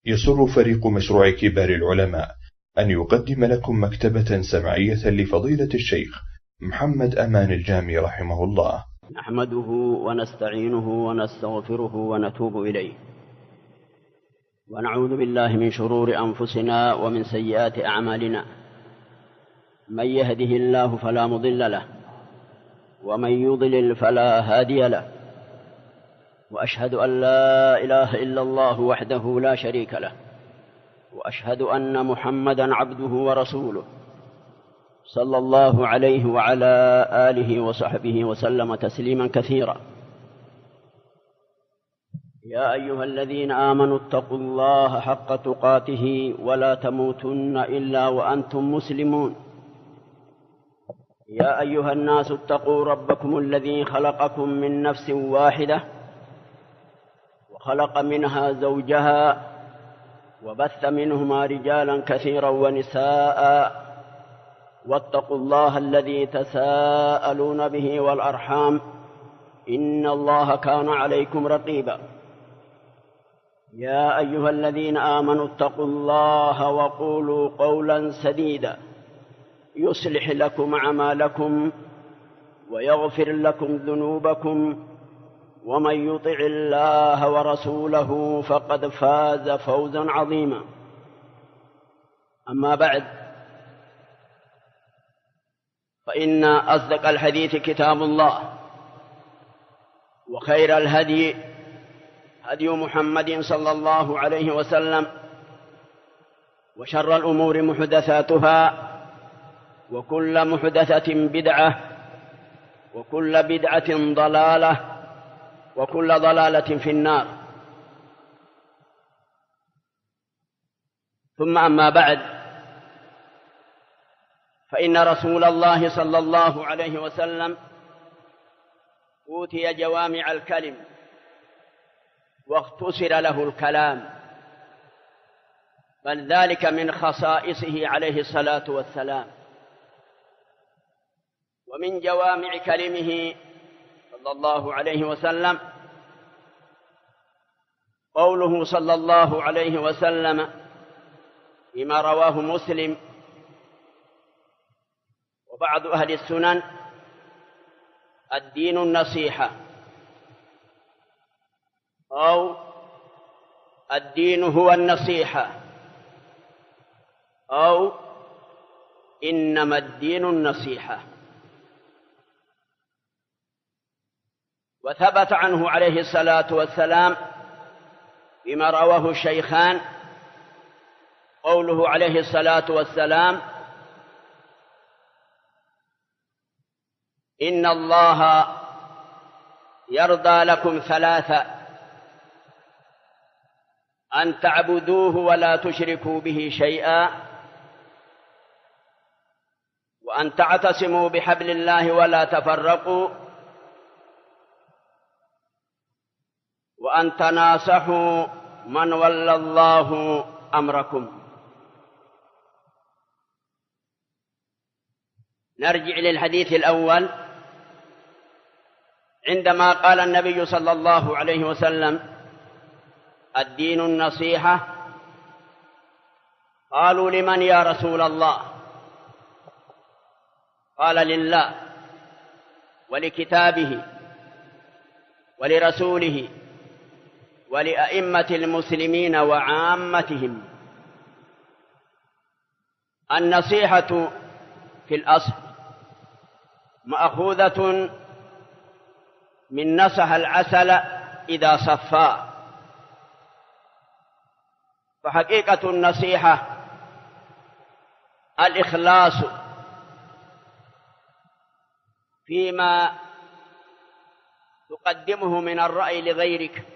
يسر فريق مشروع كبار العلماء أن يقدم لكم مكتبة سمعية لفضيلة الشيخ محمد أمان الجامي رحمه الله. نحمده ونستعينه ونستغفره ونتوب إليه، ونعوذ بالله من شرور أنفسنا ومن سيئات أعمالنا. من يهده الله فلا مضل له، ومن يضلل فلا هادي له، وأشهد أن لا إله إلا الله وحده لا شريك له، وأشهد أن محمدًا عبده ورسوله صلى الله عليه وعلى آله وصحبه وسلم تسليمًا كثيرا. يا أيها الذين آمنوا اتقوا الله حق تقاته ولا تموتن إلا وأنتم مسلمون. يا أيها الناس اتقوا ربكم الذي خلقكم من نفس واحدة وخلق منها زوجها وبث منهما رجالا كثيرا ونساء، واتقوا الله الذي تساءلون به والأرحام إن الله كان عليكم رقيبا. يا أيها الذين آمنوا اتقوا الله وقولوا قولا سديدا يصلح لكم أعمالكم ويغفر لكم ذنوبكم، ومن يطع الله ورسوله فقد فاز فوزا عظيما. أما بعد، فإن أصدق الحديث كتاب الله، وخير الهدي هدي محمد صلى الله عليه وسلم، وشر الأمور محدثاتها، وكل محدثة بدعة، وكل بدعة ضلالة، وكل ضلالة في النار. ثم أما بعد، فإن رسول الله صلى الله عليه وسلم أوتي جوامع الكلم واختصر له الكلام، بل ذلك من خصائصه عليه الصلاة والسلام. ومن جوامع كلمه صلى الله عليه وسلم قوله صلى الله عليه وسلم فيما رواه مسلم وبعض أهل السنن: الدين النصيحة، أو الدين هو النصيحة، أو إنما الدين النصيحة. وثبت عنه عليه الصلاة والسلام فيما رواه الشيخان قوله عليه الصلاة والسلام: إن الله يرضى لكم ثلاثة: أن تعبدوه ولا تشركوا به شيئا، وأن تعتصموا بحبل الله ولا تفرقوا، وأن تناصحوا من ولى الله أمركم. نرجع للحديث الأول. عندما قال النبي صلى الله عليه وسلم: الدين النصيحة، قالوا: لمن يا رسول الله؟ قال: لله ولكتابه ولرسوله ولأئمة المسلمين وعامتهم. النصيحة في الأصل مأخوذة من نصح العسل إذا صفى، فحقيقة النصيحة الإخلاص فيما تقدمه من الرأي لغيرك،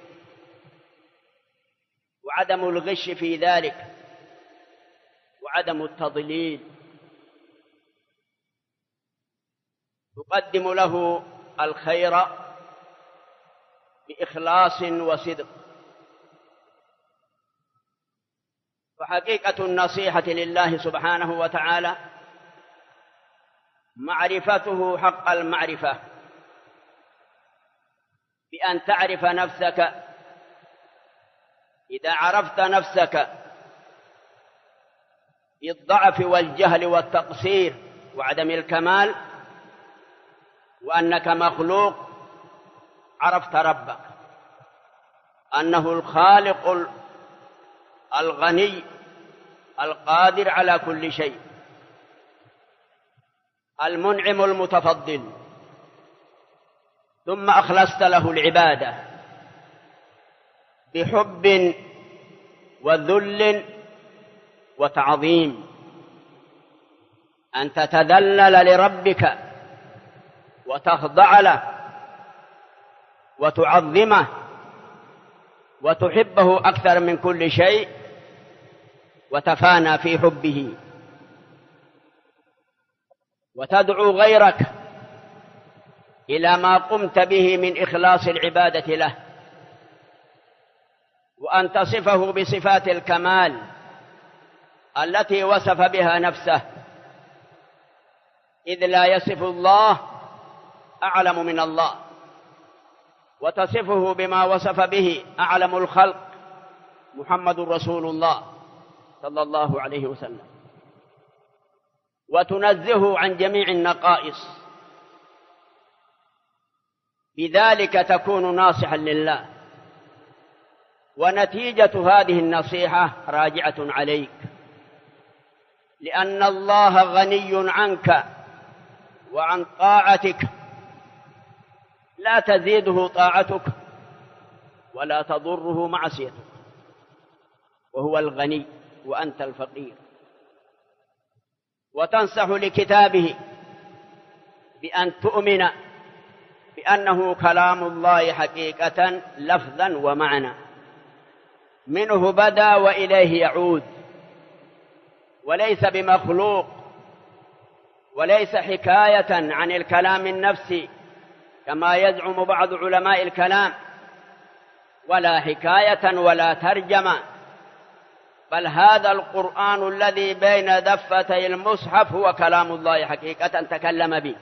وعدم الغش في ذلك، وعدم التضليل. تقدم له الخير بإخلاص وصدق. فحقيقة النصيحة لله سبحانه وتعالى معرفته حق المعرفة، بأن تعرف نفسك إذا عرفت نفسك بالضعف والجهل والتقصير وعدم الكمال وأنك مخلوق، عرفت ربك أنه الخالق الغني القادر على كل شيء، المنعم المتفضل. ثم أخلصت له العبادة بحب وذل وتعظيم، أن تتذلل لربك وتخضع له وتعظمه وتحبه أكثر من كل شيء وتفانى في حبه، وتدعو غيرك إلى ما قمت به من إخلاص العبادة له، وأن تصفه بصفات الكمال التي وصف بها نفسه، إذ لا يصف الله أعلم من الله، وتصفه بما وصف به أعلم الخلق محمد رسول الله صلى الله عليه وسلم، وتنزهه عن جميع النقائص. بذلك تكون ناصحا لله، ونتيجة هذه النصيحة راجعة عليك، لأن الله غني عنك وعن طاعتك، لا تزيده طاعتك ولا تضره معصيتك، وهو الغني وأنت الفقير. وتنصح لكتابه بأن تؤمن بأنه كلام الله حقيقة لفظا ومعنى، منه بدأ وإليه يعود، وليس بمخلوق، وليس حكاية عن الكلام النفسي كما يزعم بعض علماء الكلام، ولا حكاية ولا ترجمة، بل هذا القرآن الذي بين دفتي المصحف هو كلام الله حقيقة تكلم به.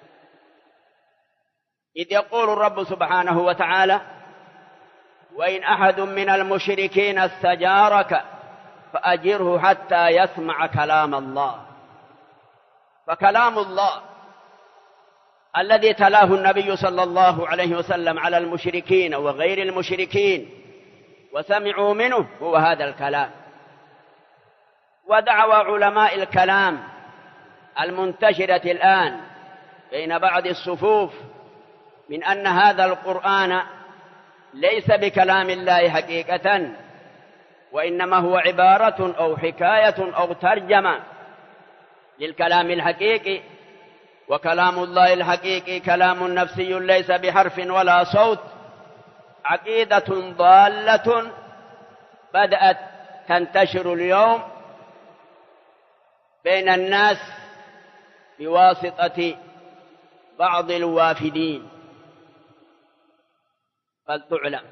إذ يقول الرب سبحانه وتعالى: وإن أحد من المشركين استجارك فأجره حتى يسمع كلام الله. فكلام الله الذي تلاه النبي صلى الله عليه وسلم على المشركين وغير المشركين وسمعوا منه هو هذا الكلام. ودعوى علماء الكلام المنتشرة الآن بين بعض الصفوف من أن هذا القرآن ليس بكلام الله حقيقة، وإنما هو عبارة أو حكاية أو ترجمة للكلام الحقيقي. وكلام الله الحقيقي كلام نفسي ليس بحرف ولا صوت، عقيدة ضالة بدأت تنتشر اليوم بين الناس بواسطة بعض الوافدين. فلتعلم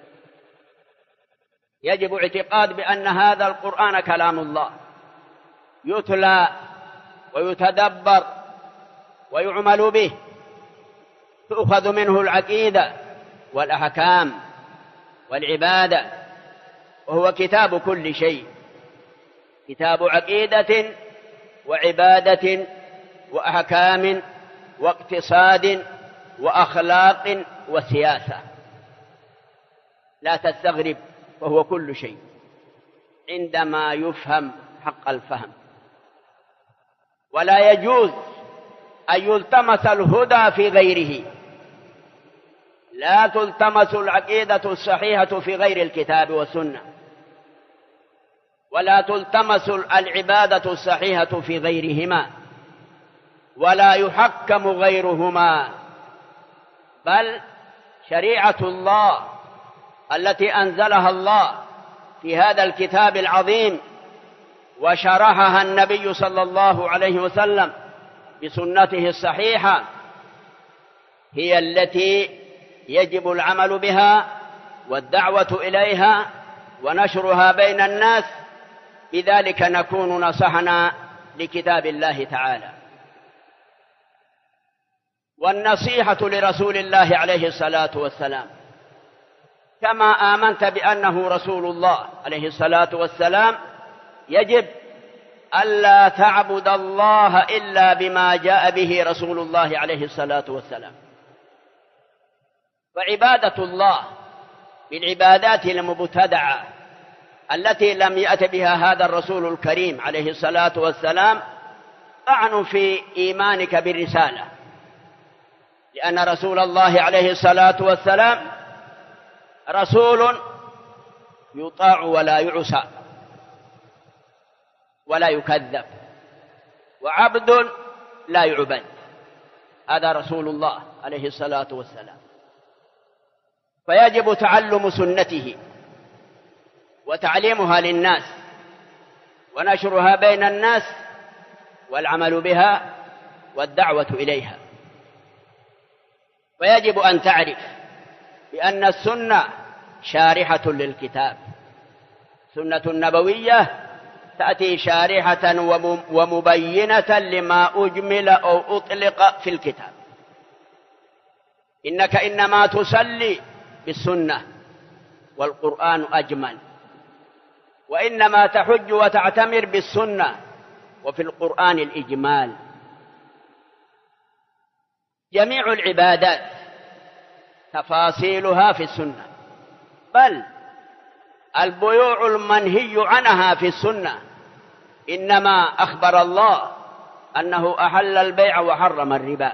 يجب اعتقاد بأن هذا القرآن كلام الله يتلى ويتدبر ويعمل به، تؤخذ منه العقيدة والأحكام والعبادة، وهو كتاب كل شيء، كتاب عقيدة وعبادة وأحكام واقتصاد وأخلاق وسياسة. لا تستغرب، وهو كل شيء عندما يفهم حق الفهم. ولا يجوز أن يلتمس الهدى في غيره، لا تلتمس العقيدة الصحيحة في غير الكتاب والسنة، ولا تلتمس العبادة الصحيحة في غيرهما، ولا يحكم غيرهما، بل شريعة الله التي أنزلها الله في هذا الكتاب العظيم وشرحها النبي صلى الله عليه وسلم بسنته الصحيحة هي التي يجب العمل بها والدعوة إليها ونشرها بين الناس. بذلك نكون نصحنا لكتاب الله تعالى. والنصيحة لرسول الله عليه الصلاة والسلام كما آمنت بأنه رسول الله عليه الصلاة والسلام يجب ألا تعبد الله إلا بما جاء به رسول الله عليه الصلاة والسلام. فعبادة الله بالعبادات المبتدعة التي لم يأت بها هذا الرسول الكريم عليه الصلاة والسلام طعن في إيمانك بالرسالة، لأن رسول الله عليه الصلاة والسلام رسول يطاع ولا يعصى ولا يكذب، وعبد لا يعبد. هذا رسول الله عليه الصلاة والسلام، فيجب تعلم سنته وتعليمها للناس ونشرها بين الناس والعمل بها والدعوة إليها. ويجب أن تعرف بأن السنة شارحة للكتاب، سنة نبوية تأتي شارحة ومبينة لما أجمل أو أطلق في الكتاب. إنك إنما تصلي بالسنة والقرآن أجمل، وإنما تحج وتعتمر بالسنة وفي القرآن الإجمال. جميع العبادات تفاصيلها في السنة، بل البيوع المنهي عنها في السنة، إنما أخبر الله أنه أحل البيع وحرم الربا.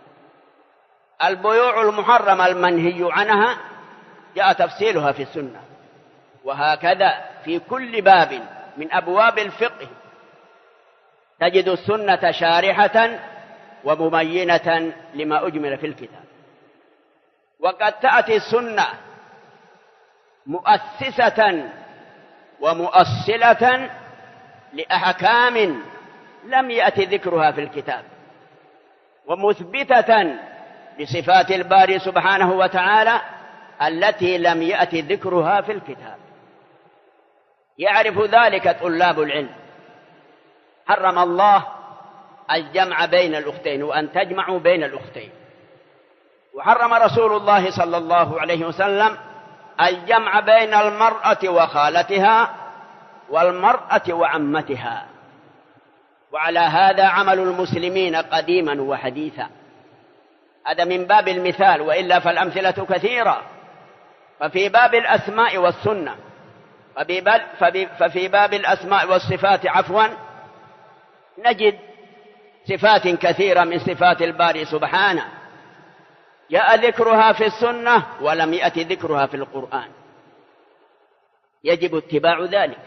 البيوع المحرمة المنهي عنها جاء تفصيلها في السنة، وهكذا في كل باب من أبواب الفقه تجد السنة شارحة ومبينة لما أجمل في الكتاب. وقد تأتي السنة مؤسسة ومؤصلة لأحكام لم يأتي ذكرها في الكتاب، ومثبتة لصفات الباري سبحانه وتعالى التي لم يأتي ذكرها في الكتاب. يعرف ذلك طلاب العلم. حرم الله الجمع بين الأختين وأن تجمعوا بين الأختين، وحرم رسول الله صلى الله عليه وسلم الجمع بين المرأة وخالتها والمرأة وعمتها. وعلى هذا عمل المسلمين قديما وحديثا. هذا من باب المثال، وإلا فالأمثلة كثيرة. ففي باب الأسماء والسنة ففي باب الأسماء والصفات نجد صفات كثيرة من صفات الباري سبحانه جاء ذكرها في السنة ولم يأتي ذكرها في القرآن. يجب اتباع ذلك.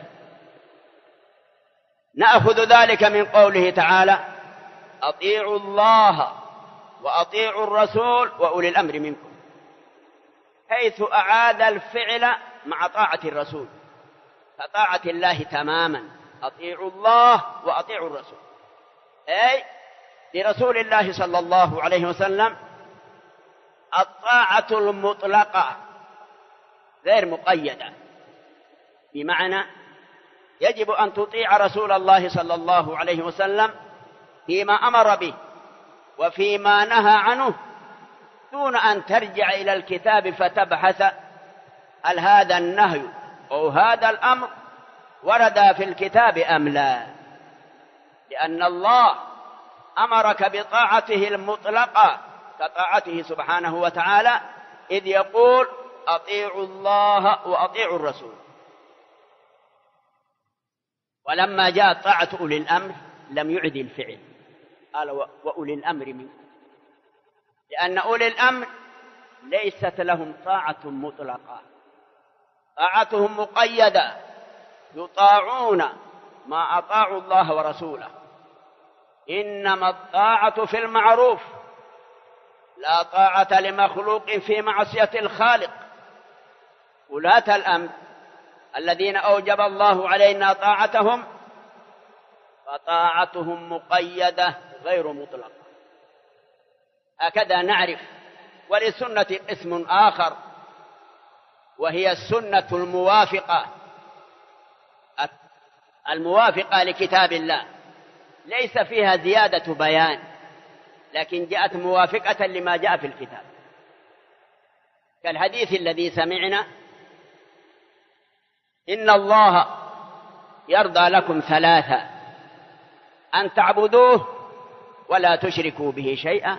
نأخذ ذلك من قوله تعالى: أطيعوا الله وأطيعوا الرسول وأولي الأمر منكم، حيث أعاد الفعل مع طاعة الرسول، فطاعة الله تماما. أطيعوا الله وأطيعوا الرسول، أي لرسول الله صلى الله عليه وسلم الطاعة المطلقة غير مقيدة، بمعنى يجب أن تطيع رسول الله صلى الله عليه وسلم فيما أمر به وفيما نهى عنه، دون أن ترجع إلى الكتاب فتبحث هل هذا النهي أو هذا الأمر ورد في الكتاب أم لا، لأن الله أمرك بطاعته المطلقة كطاعته سبحانه وتعالى، إذ يقول: أطيعوا الله وأطيعوا الرسول. ولما جاءت طاعة أولي الأمر لم يعد الفعل، قال: وأولي الأمر منكم، لأن أولي الأمر ليست لهم طاعة مطلقة، طاعتهم مقيدة، يطاعون ما أطاعوا الله ورسوله. إنما الطاعة في المعروف، لا طاعة لمخلوق في معصية الخالق. ولاة الأمر الذين أوجب الله علينا طاعتهم فطاعتهم مقيدة غير مطلقة. هكذا نعرف. وللسنة اسم آخر، وهي السنة الموافقة لكتاب الله، ليس فيها زيادة بيان، لكن جاءت موافقة لما جاء في الكتاب، كالحديث الذي سمعنا إن الله يرضى لكم ثلاثة: أن تعبدوه ولا تشركوا به شيئا.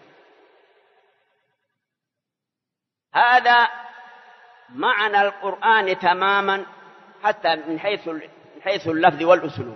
هذا معنى القرآن تماما، حتى من حيث اللفظ والأسلوب.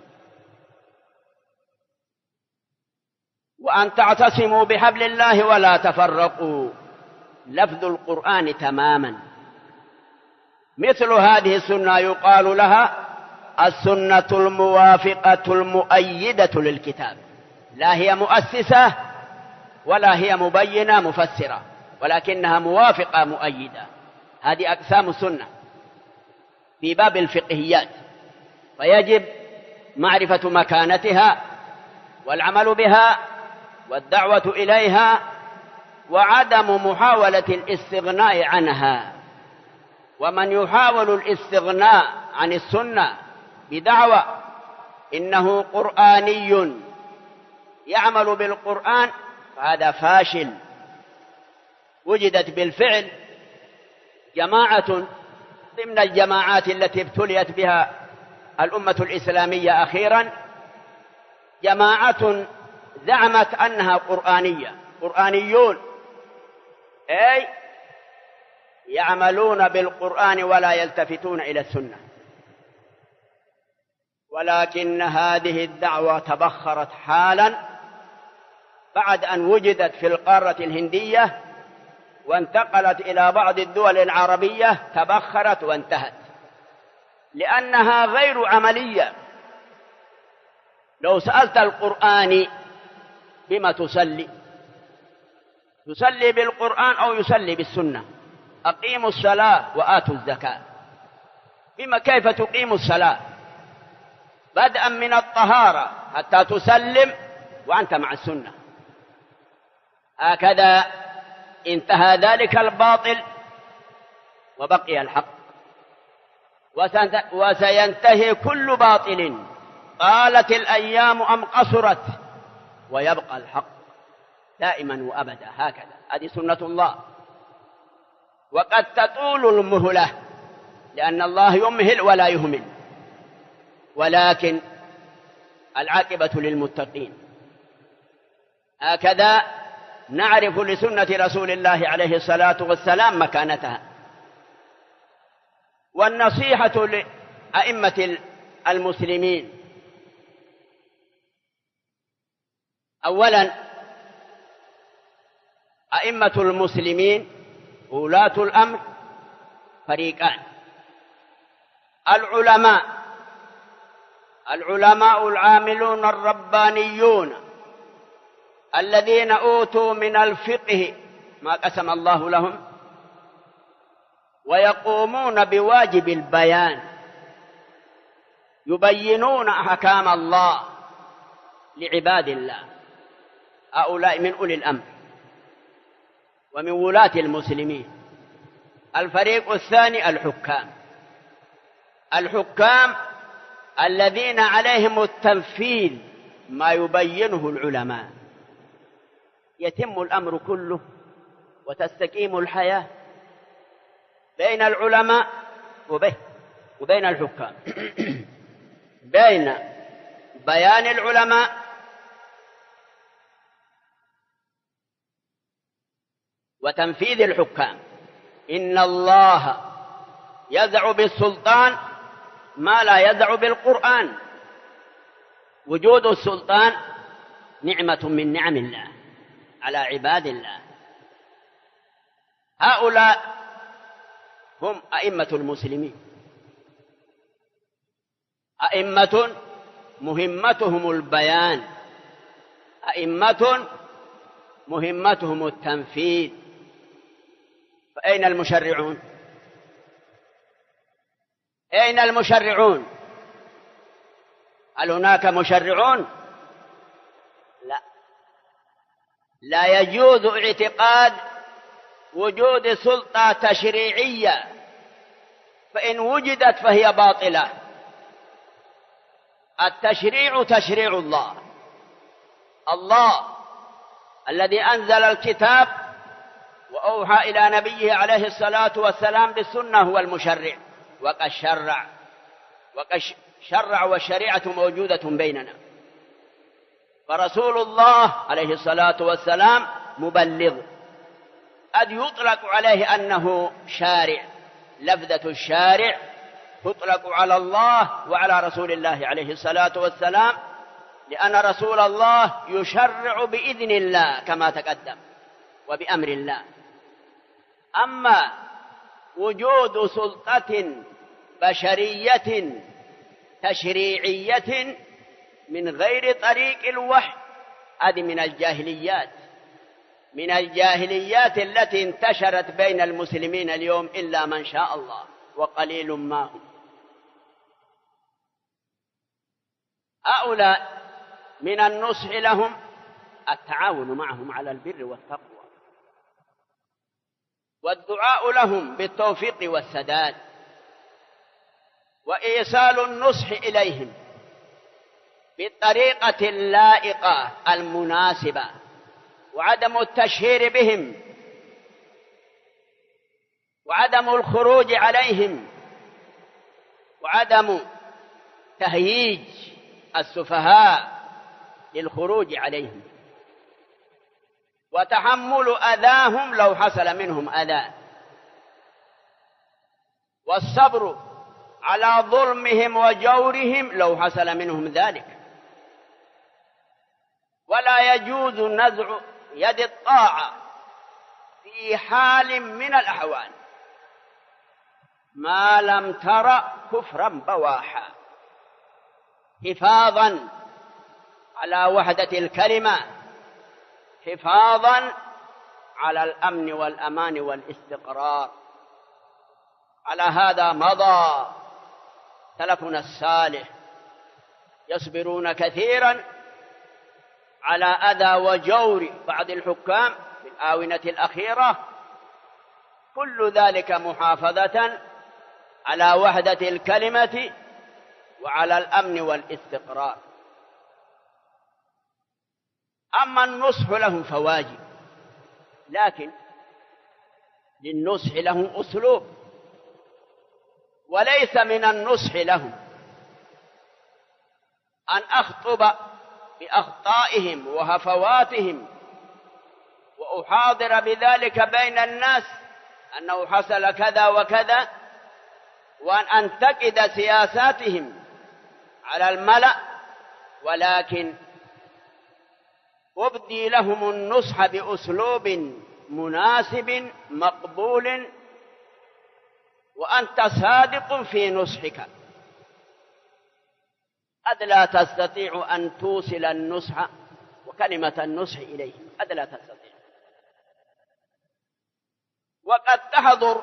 وأن تعتصموا بحبل الله ولا تفرقوا، لفظ القرآن تماما. مثل هذه السنة يقال لها السنة الموافقة المؤيدة للكتاب، لا هي مؤسسة ولا هي مبينة مفسرة، ولكنها موافقة مؤيدة. هذه أقسام السنة في باب الفقهيات، فيجب معرفة مكانتها والعمل بها والدعوة إليها، وعدم محاولة الاستغناء عنها. ومن يحاول الاستغناء عن السنة بدعوى إنه قرآني يعمل بالقرآن فهذا فاشل. وجدت بالفعل جماعة ضمن الجماعات التي ابتليت بها الأمة الإسلامية أخيرا، جماعة زعمت أنها قرآنيون، أي يعملون بالقرآن ولا يلتفتون إلى السنة. ولكن هذه الدعوة تبخرت حالا بعد أن وجدت في القارة الهندية وانتقلت إلى بعض الدول العربية، تبخرت وانتهت، لأنها غير عملية. لو سألت القرآن بما تصلي بالقرآن أو يصلي بالسنة؟ أقيموا الصلاة وآتوا الزكاة. بما كيف تقيم الصلاة؟ بدءا من الطهارة حتى تسلم وأنت مع السنة. هكذا انتهى ذلك الباطل وبقي الحق، وسينتهي كل باطل طالت الأيام أم قصرت، ويبقى الحق دائما وأبدا. هكذا هذه سنة الله. وقد تطول المهلة لأن الله يمهل ولا يهمل، ولكن العاقبة للمتقين. هكذا نعرف لسنة رسول الله عليه الصلاة والسلام مكانتها. والنصيحة لأئمة المسلمين: أولا، أئمة المسلمين ولاة الأمر فريقان: العلماء العاملون الربانيون الذين أوتوا من الفقه ما قسم الله لهم، ويقومون بواجب البيان، يبينون أحكام الله لعباد الله. هؤلاء من أولي الأمر ومن ولاة المسلمين. الفريق الثاني الحكام الذين عليهم التنفيذ ما يبينه العلماء، يتم الأمر كله وتستقيم الحياة بين العلماء وبين الحكام بين بيان العلماء وتنفيذ الحكام. إن الله يزع بالسلطان ما لا يزع بالقرآن. وجود السلطان نعمة من نعم الله على عباد الله. هؤلاء هم أئمة المسلمين، أئمة مهمتهم البيان، أئمة مهمتهم التنفيذ. فأين المشرعون؟ أين المشرعون؟ هل هناك مشرعون؟ لا يجوز اعتقاد وجود سلطة تشريعية، فإن وجدت فهي باطلة. التشريع تشريع الله الذي أنزل الكتاب وأوحى إلى نبيه عليه الصلاة والسلام بالسنة هو المشرع. وقد شرع والشريعة موجودة بيننا، فرسول الله عليه الصلاة والسلام مبلغ، قد يطلق عليه أنه شارع، لفظة الشارع تطلق على الله وعلى رسول الله عليه الصلاة والسلام، لأن رسول الله يشرع بإذن الله كما تقدم وبأمر الله. أما وجود سلطة بشرية تشريعية من غير طريق الوحي هذه من الجاهليات التي انتشرت بين المسلمين اليوم إلا من شاء الله وقليل ما هم. هؤلاء من النصح لهم التعاون معهم على البر والتقوى، والدعاء لهم بالتوفيق والسداد، وإيصال النصح إليهم بالطريقة اللائقة المناسبة، وعدم التشهير بهم، وعدم الخروج عليهم، وعدم تهييج السفهاء للخروج عليهم، وتحمل أذاهم لو حصل منهم أذى، والصبر على ظلمهم وجورهم لو حصل منهم ذلك. ولا يجوز نزع يد الطاعة في حال من الأحوال ما لم تر كفرا بواحا، حفاظا على وحدة الكلمة، حفاظا على الأمن والأمان والاستقرار. على هذا مضى سلفنا الصالح يصبرون كثيرا على أذى وجور بعض الحكام في الآونة الأخيرة، كل ذلك محافظة على وحدة الكلمة وعلى الأمن والاستقرار. أما النصح لهم فواجب، لكن للنصح لهم أسلوب، وليس من النصح لهم أن أخطب بأخطائهم وهفواتهم وأحاضر بذلك بين الناس أنه حصل كذا وكذا، وأن أنتقد سياساتهم على الملأ، ولكن أبدي لهم النصح بأسلوب مناسب مقبول، وأنت صادق في نصحك، قد لا تستطيع أن توصل النصح وكلمة النصح إليهم، قد لا تستطيع. وقد تحضر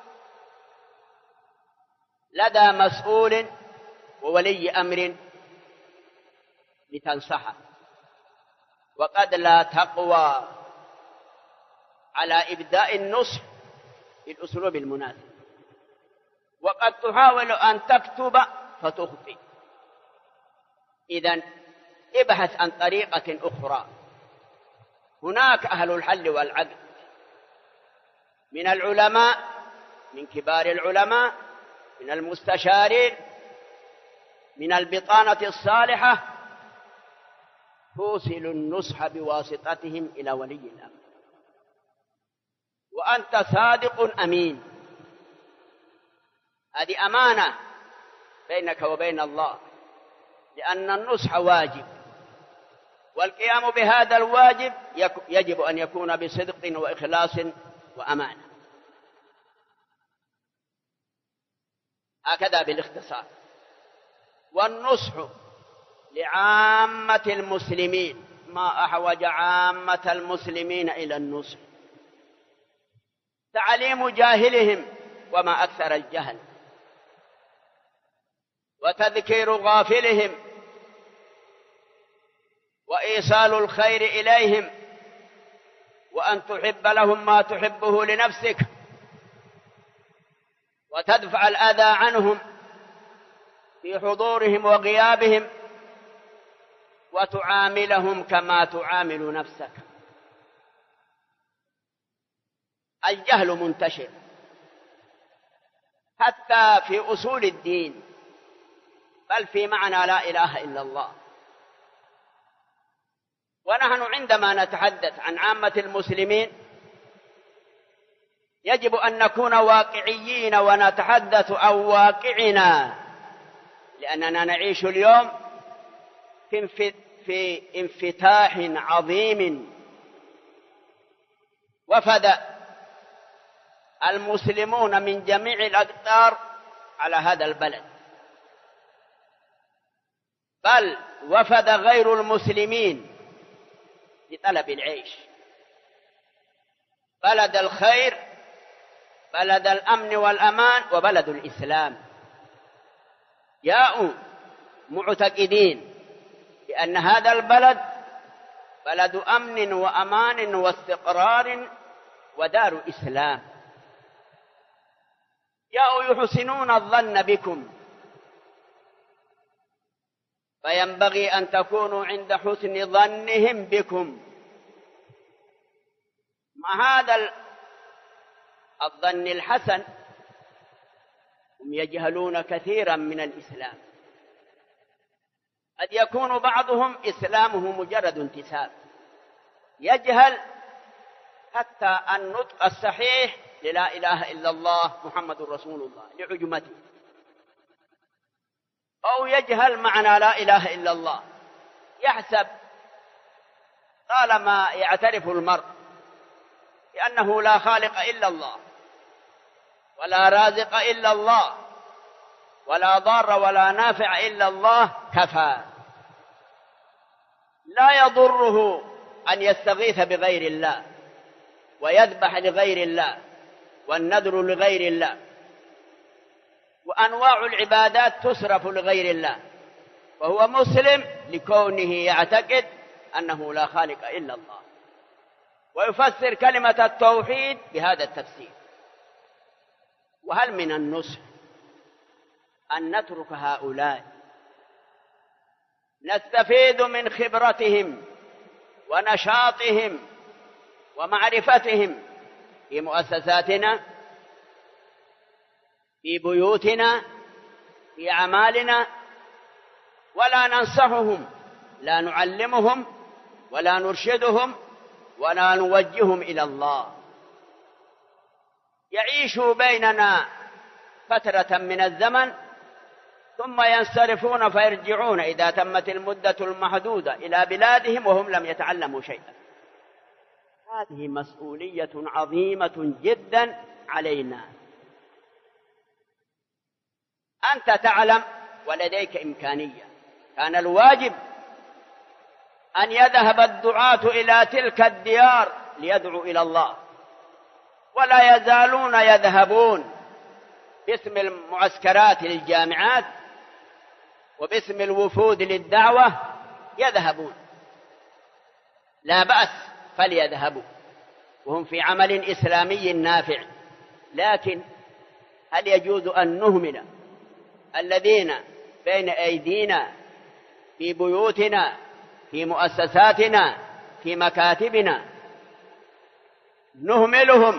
لدى مسؤول وولي أمر لتنصحه، وقد لا تقوى على إبداء النصح بالأسلوب المناسب، وقد تحاول أن تكتب فتخطئ. إذن ابحث عن طريقة أخرى. هناك أهل الحل والعقد من العلماء، من كبار العلماء، من المستشارين، من البطانة الصالحة، توصل النصح بواسطتهم إلى ولي الأمر، وأنت صادق أمين. هذه أمانة بينك وبين الله، لأن النصح واجب، والقيام بهذا الواجب يجب أن يكون بصدق وإخلاص وأمانة. هكذا بالاختصار. والنصح لعامة المسلمين، ما أحوج عامة المسلمين إلى النصح، تعليم جاهلهم وما أكثر الجهل، وتذكير غافلهم، وإيصال الخير إليهم، وأن تحب لهم ما تحبه لنفسك، وتدفع الأذى عنهم في حضورهم وغيابهم، وتعاملهم كما تعامل نفسك. الجهل منتشر، حتى في أصول الدين، بل في معنى لا إله إلا الله. ونحن عندما نتحدث عن عامة المسلمين يجب أن نكون واقعيين ونتحدث عن واقعنا، لأننا نعيش اليوم في انفتاح عظيم. وفد المسلمون من جميع الأقطار على هذا البلد، بل وفد غير المسلمين لطلب العيش. بلد الخير، بلد الأمن والأمان، وبلد الإسلام. جاءوا معتقدين بأن هذا البلد بلد أمن وأمان واستقرار ودار إسلام. جاءوا يحسنون الظن بكم، فينبغي أن تكونوا عند حسن ظنهم بكم. مع هذا الظن الحسن هم يجهلون كثيرا من الإسلام. قد يكون بعضهم إسلامه مجرد انتساب، يجهل حتى النطق الصحيح للا إله إلا الله محمد رسول الله لعجمته، أو يجهل معنى لا إله إلا الله. يحسب طالما يعترف المرء بأنه لا خالق إلا الله ولا رازق إلا الله ولا ضار ولا نافع إلا الله كفى. لا يضره أن يستغيث بغير الله ويذبح لغير الله والنذر لغير الله، وأنواع العبادات تصرف لغير الله، فهو مسلم لكونه يعتقد أنه لا خالق إلا الله، ويفسر كلمة التوحيد بهذا التفسير. وهل من النصح أن نترك هؤلاء نستفيد من خبرتهم ونشاطهم ومعرفتهم في مؤسساتنا، في بيوتنا، في أعمالنا، ولا ننصحهم، لا نعلمهم ولا نرشدهم ولا نوجههم إلى الله؟ يعيشوا بيننا فترة من الزمن ثم ينصرفون فيرجعون إذا تمت المدة المحدودة إلى بلادهم وهم لم يتعلموا شيئا. هذه مسؤولية عظيمة جدا علينا. أنت تعلم ولديك إمكانية، كان الواجب أن يذهب الدعاة إلى تلك الديار ليدعوا إلى الله، ولا يزالون يذهبون باسم المعسكرات للجامعات وباسم الوفود للدعوة، يذهبون، لا بأس فليذهبوا وهم في عمل إسلامي نافع. لكن هل يجوز أن نهمل الذين بين أيدينا في بيوتنا، في مؤسساتنا، في مكاتبنا، نهملهم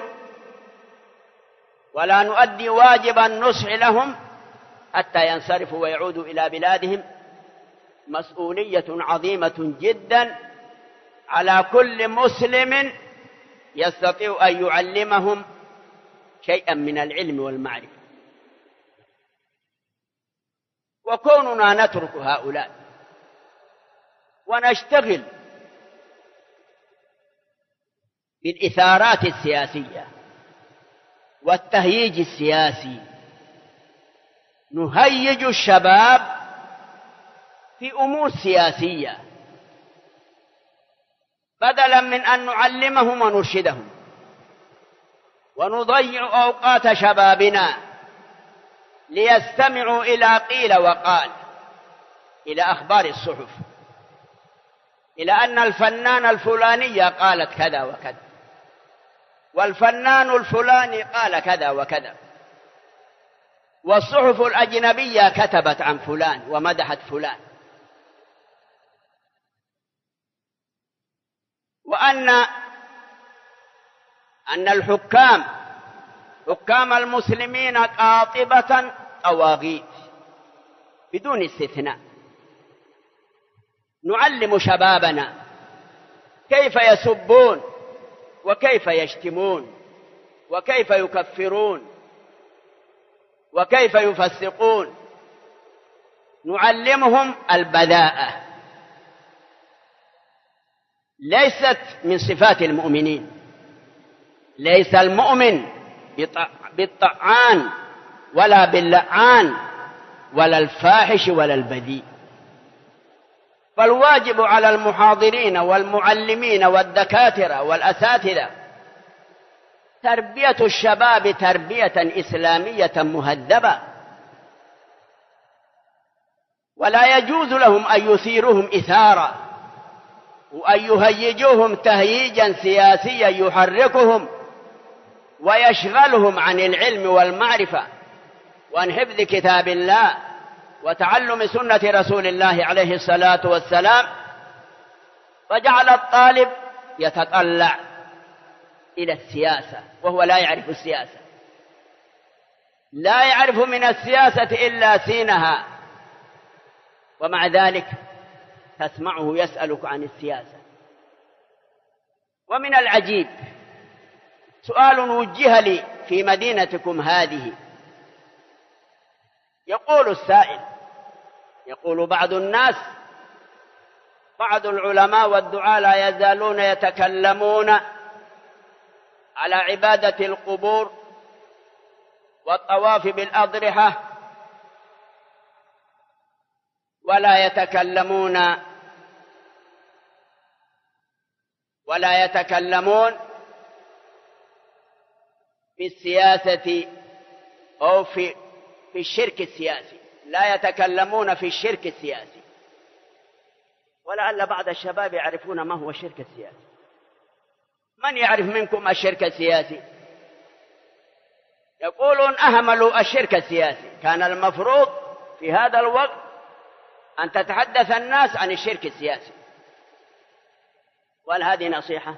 ولا نؤدي واجب النصح لهم حتى ينصرفوا ويعودوا إلى بلادهم؟ مسؤولية عظيمة جدا على كل مسلم يستطيع أن يعلمهم شيئا من العلم والمعرفة. وكوننا نترك هؤلاء ونشتغل بالإثارات السياسية والتهييج السياسي، نهيج الشباب في أمور سياسية بدلا من أن نعلمهم ونرشدهم، ونضيع أوقات شبابنا ليستمعوا إلى قيل وقال، إلى أخبار الصحف، إلى أن الفنان الفلانية قالت كذا وكذا، والفنان الفلاني قال كذا وكذا، والصحف الأجنبية كتبت عن فلان ومدحت فلان، وأن الحكام حكام المسلمين قاطبة طواغيت بدون استثناء. نعلم شبابنا كيف يسبون وكيف يشتمون وكيف يكفرون وكيف يفسقون. نعلمهم البذاءة، ليست من صفات المؤمنين. ليس المؤمن بالطعان ولا باللعان ولا الفاحش ولا البذيء. فالواجب على المحاضرين والمعلمين والدكاترة والأساتذة تربية الشباب تربية إسلامية مهذبة، ولا يجوز لهم أن يثيرهم إثارة وأن يهيجوهم تهييجا سياسيا يحركهم ويشغلهم عن العلم والمعرفة وعن حفظ كتاب الله وتعلم سنة رسول الله عليه الصلاة والسلام. فجعل الطالب يتطلع إلى السياسة وهو لا يعرف السياسة، لا يعرف من السياسة إلا سينها، ومع ذلك تسمعه يسألك عن السياسة. ومن العجيب سؤال وجه لي في مدينتكم هذه، يقول السائل، يقول بعض الناس، بعض العلماء والدعاة لا يزالون يتكلمون على عبادة القبور والطواف بالأضرحة، ولا يتكلمون في السياسة أو في الشرك السياسي، لا يتكلمون في الشرك السياسي. ولعل بعض الشباب يعرفون ما هو الشرك السياسي. من يعرف منكم الشرك السياسي؟ يقولون أهملوا الشرك السياسي. كان المفروض في هذا الوقت أن تتحدث الناس عن الشرك السياسي. وهل هذه نصيحة؟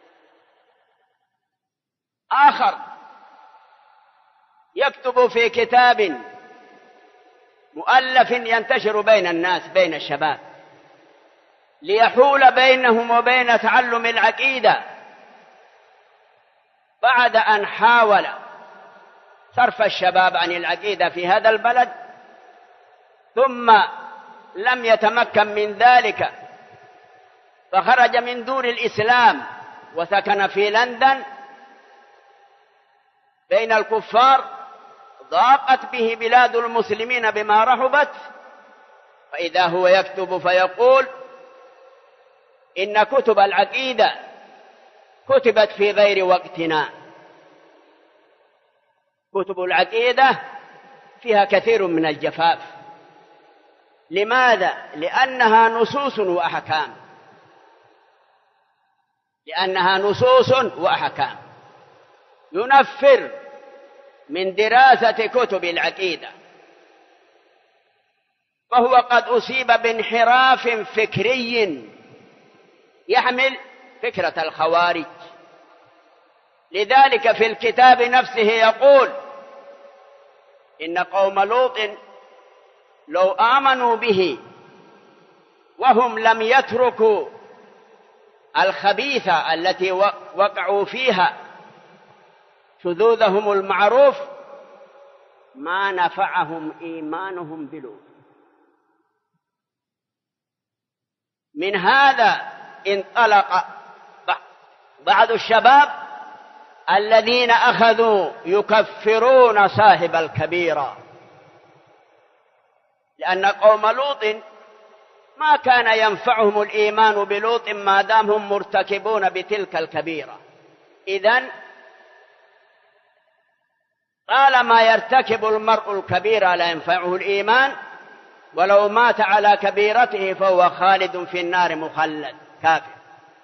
آخر يكتب في كتاب مؤلف ينتشر بين الناس بين الشباب ليحول بينهم وبين تعلم العقيدة، بعد أن حاول صرف الشباب عن العقيدة في هذا البلد ثم لم يتمكن من ذلك، فخرج من دور الإسلام وسكن في لندن بين الكفار، ضاقت به بلاد المسلمين بما رحبت، فإذا هو يكتب فيقول إن كتب العقيدة كتبت في غير وقتنا. كتب العقيدة فيها كثير من الجفاف. لماذا؟ لأنها نصوص وأحكام، لأنها نصوص وأحكام. ينفر من دراسة كتب العقيدة، فهو قد أصيب بانحراف فكري يحمل فكرة الخوارج. لذلك في الكتاب نفسه يقول إن قوم لوط لو آمنوا به وهم لم يتركوا الخبيثة التي وقعوا فيها شذوذهم المعروف ما نفعهم إيمانهم بلوط. من هذا انطلق بعض الشباب الذين أخذوا يكفرون صاحب الكبيرة، لأن قوم لوط ما كان ينفعهم الإيمان بلوط ما دام هم مرتكبون بتلك الكبيرة. إذن طالما يرتكب المرء الكبيرة لا ينفعه الإيمان، ولو مات على كبيرته فهو خالد في النار مخلد كافر.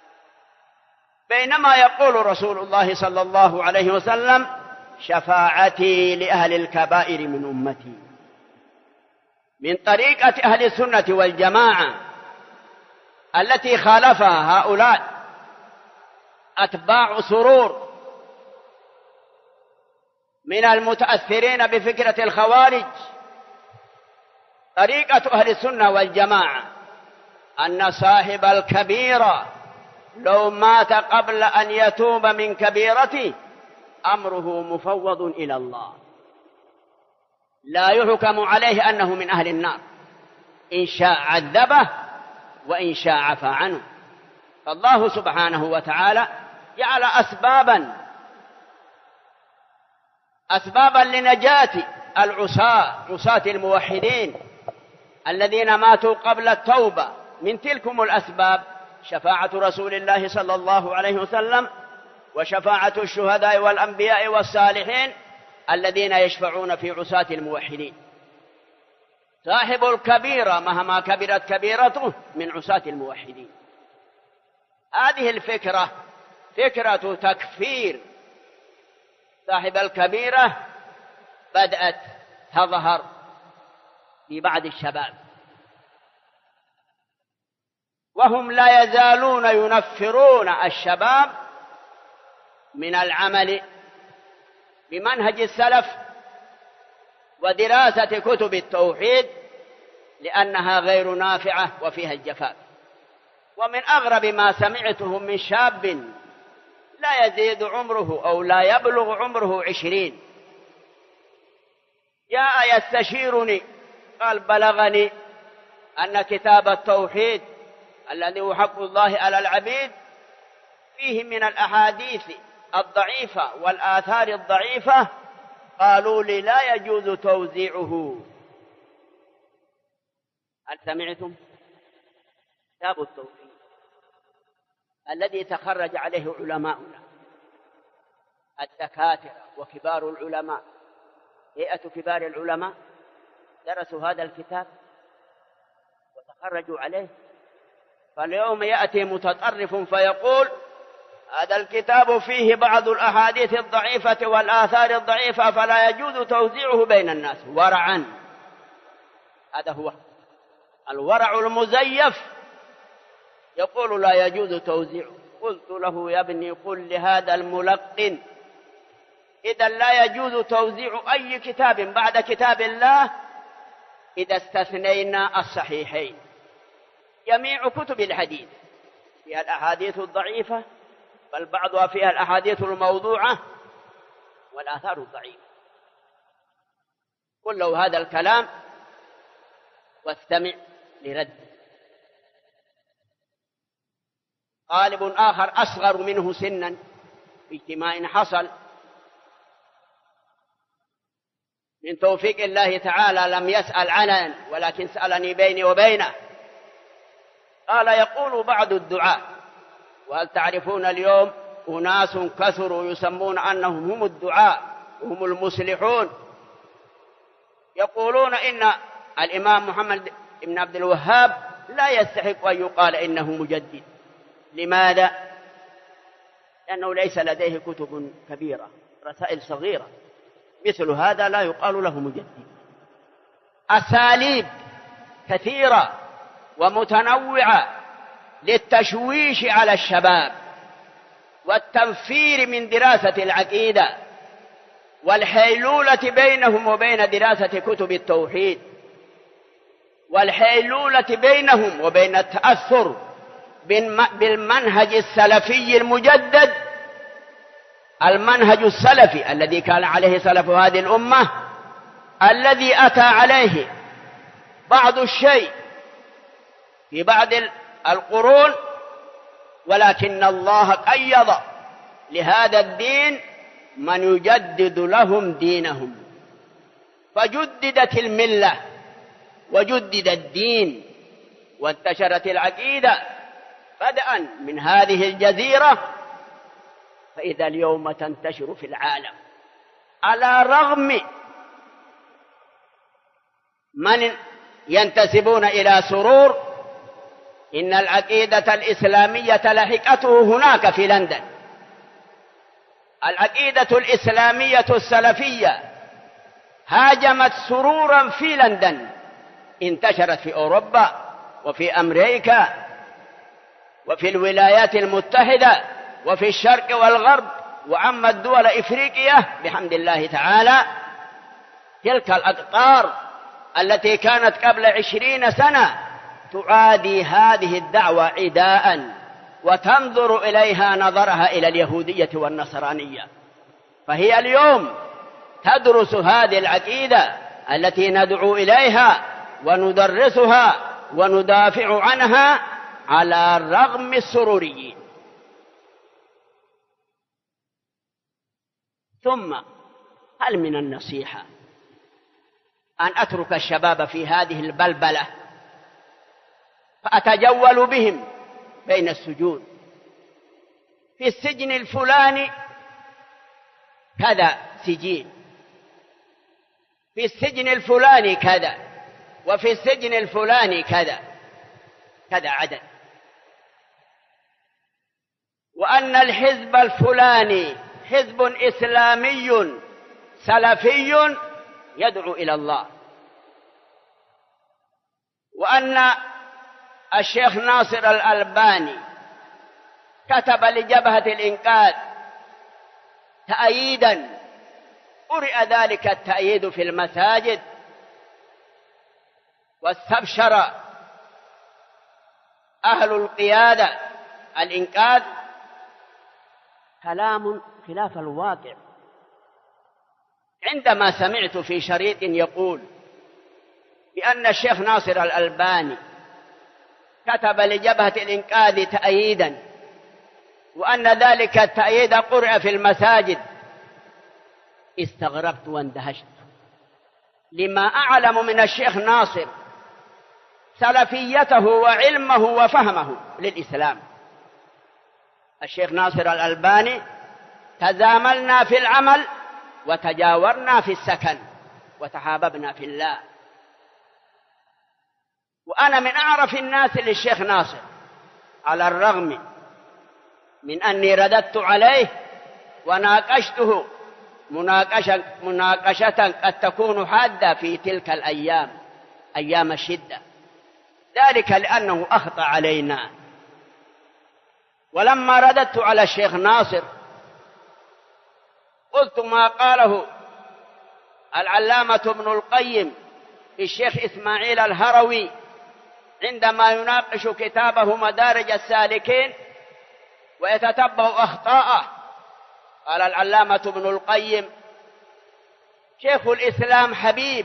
بينما يقول رسول الله صلى الله عليه وسلم شفاعتي لأهل الكبائر من أمتي. من طريقة أهل السنة والجماعة التي خالفها هؤلاء أتباع سرور من المتأثرين بفكرة الخوارج طريقة أهل السنة والجماعة أن صاحب الكبيرة لو مات قبل أن يتوب من كبيرته أمره مفوض إلى الله، لا يحكم عليه أنه من أهل النار، إن شاء عذبه وإن شاء عفى عنه. فالله سبحانه وتعالى جعل أسبابا لنجاة عصاة الموحدين الذين ماتوا قبل التوبة. من تلكم الأسباب شفاعة رسول الله صلى الله عليه وسلم، وشفاعة الشهداء والأنبياء والصالحين الذين يشفعون في عصاة الموحدين. صاحب الكبيرة مهما كبرت كبيرته من عصاة الموحدين. هذه الفكرة فكرة تكفير صاحب الكبيرة بدأت تظهر في بعض الشباب، وهم لا يزالون ينفرون الشباب من العمل بمنهج السلف ودراسة كتب التوحيد لأنها غير نافعة وفيها الجفاف. ومن أغرب ما سمعته من شاب لا يزيد عمره أو لا يبلغ عمره 20 جاء يستشيرني، قال بلغني أن كتاب التوحيد الذي هو حق الله على العبيد فيه من الأحاديث الضعيفة والآثار الضعيفة، قالوا لي لا يجوز توزيعه. هل سمعتم؟ كتاب التوحيد الذي تخرج عليه علماؤنا الدكاترة وكبار العلماء، هيئة كبار العلماء درسوا هذا الكتاب وتخرجوا عليه. فاليوم يأتي متطرف فيقول هذا الكتاب فيه بعض الأحاديث الضعيفة والآثار الضعيفة فلا يجوز توزيعه بين الناس ورعا. هذا هو الورع المزيف، يقول لا يجوز توزيعه. قلت له يا ابني قل لهذا الملقن إذا لا يجوز توزيع أي كتاب بعد كتاب الله إذا استثنينا الصحيحين. جميع كتب الحديث فيها الأحاديث الضعيفة، بل بعضها فيها الأحاديث الموضوعة والآثار الضعيفة. قل له هذا الكلام واستمع لرد. طالب آخر أصغر منه سنا في اجتماع حصل من توفيق الله تعالى لم يسأل عنه ولكن سألني بيني وبينه، قال يقول بعض الدعاء، وهل تعرفون اليوم أناس كثروا يسمون أنهم هم الدعاء وهم المصلحون، يقولون إن الإمام محمد بن عبد الوهاب لا يستحق أن يقال إنه مجدد. لماذا؟ لأنه ليس لديه كتب كبيرة، رسائل صغيرة، مثل هذا لا يقال له مجدد. أساليب كثيرة ومتنوعة للتشويش على الشباب والتنفير من دراسة العقيدة والحيلولة بينهم وبين دراسة كتب التوحيد، والحيلولة بينهم وبين التأثر بالمنهج السلفي المجدد، المنهج السلفي الذي كان عليه سلف هذه الأمة، الذي أتى عليه بعض الشيء في بعض القرون، ولكن الله قيض لهذا الدين من يجدد لهم دينهم، فجددت الملة وجدد الدين وانتشرت العقيدة بدءا من هذه الجزيرة، فإذا اليوم تنتشر في العالم على رغم من ينتسبون إلى سرور. إن العقيدة الإسلامية لحقته هناك في لندن، العقيدة الإسلامية السلفية هاجمت سرورا في لندن، انتشرت في أوروبا وفي أمريكا وفي الولايات المتحدة وفي الشرق والغرب وعمت دول إفريقيا بحمد الله تعالى. تلك الأقطار التي كانت قبل 20 سنة تعادي هذه الدعوة عداء وتنظر إليها نظرها إلى اليهودية والنصرانية، فهي اليوم تدرس هذه العقيدة التي ندعو إليها وندرسها وندافع عنها على رغم السروريين. ثم هل من النصيحة أن أترك الشباب في هذه البلبلة فأتجول بهم بين السجون؟ في السجن الفلاني كذا سجين، في السجن الفلاني كذا، وفي السجن الفلاني كذا كذا عدد، وأن الحزب الفلاني حزب إسلامي سلفي يدعو إلى الله، وأن الشيخ ناصر الألباني كتب لجبهة الإنقاذ تأييدا، قرئ ذلك التأييد في المساجد واستبشر أهل القيادة الإنقاذ. كلام خلاف الواقع. عندما سمعت في شريط يقول بأن الشيخ ناصر الألباني كتب لجبهة الإنقاذ تأييدا وأن ذلك التأييد قرئ في المساجد، استغربت واندهشت لما أعلم من الشيخ ناصر سلفيته وعلمه وفهمه للإسلام. الشيخ ناصر الألباني تزاملنا في العمل وتجاورنا في السكن وتحاببنا في الله، وأنا من أعرف الناس للشيخ ناصر، على الرغم من أني رددت عليه وناقشته مناقشة قد تكون حادة في تلك الأيام، أيام الشدة، ذلك لأنه أخطأ علينا. ولما رددت على الشيخ ناصر قلت ما قاله العلامة ابن القيم الشيخ إسماعيل الهروي عندما يناقش كتابه مدارج السالكين ويتتبع أخطاءه. قال العلامة ابن القيم: شيخ الإسلام حبيب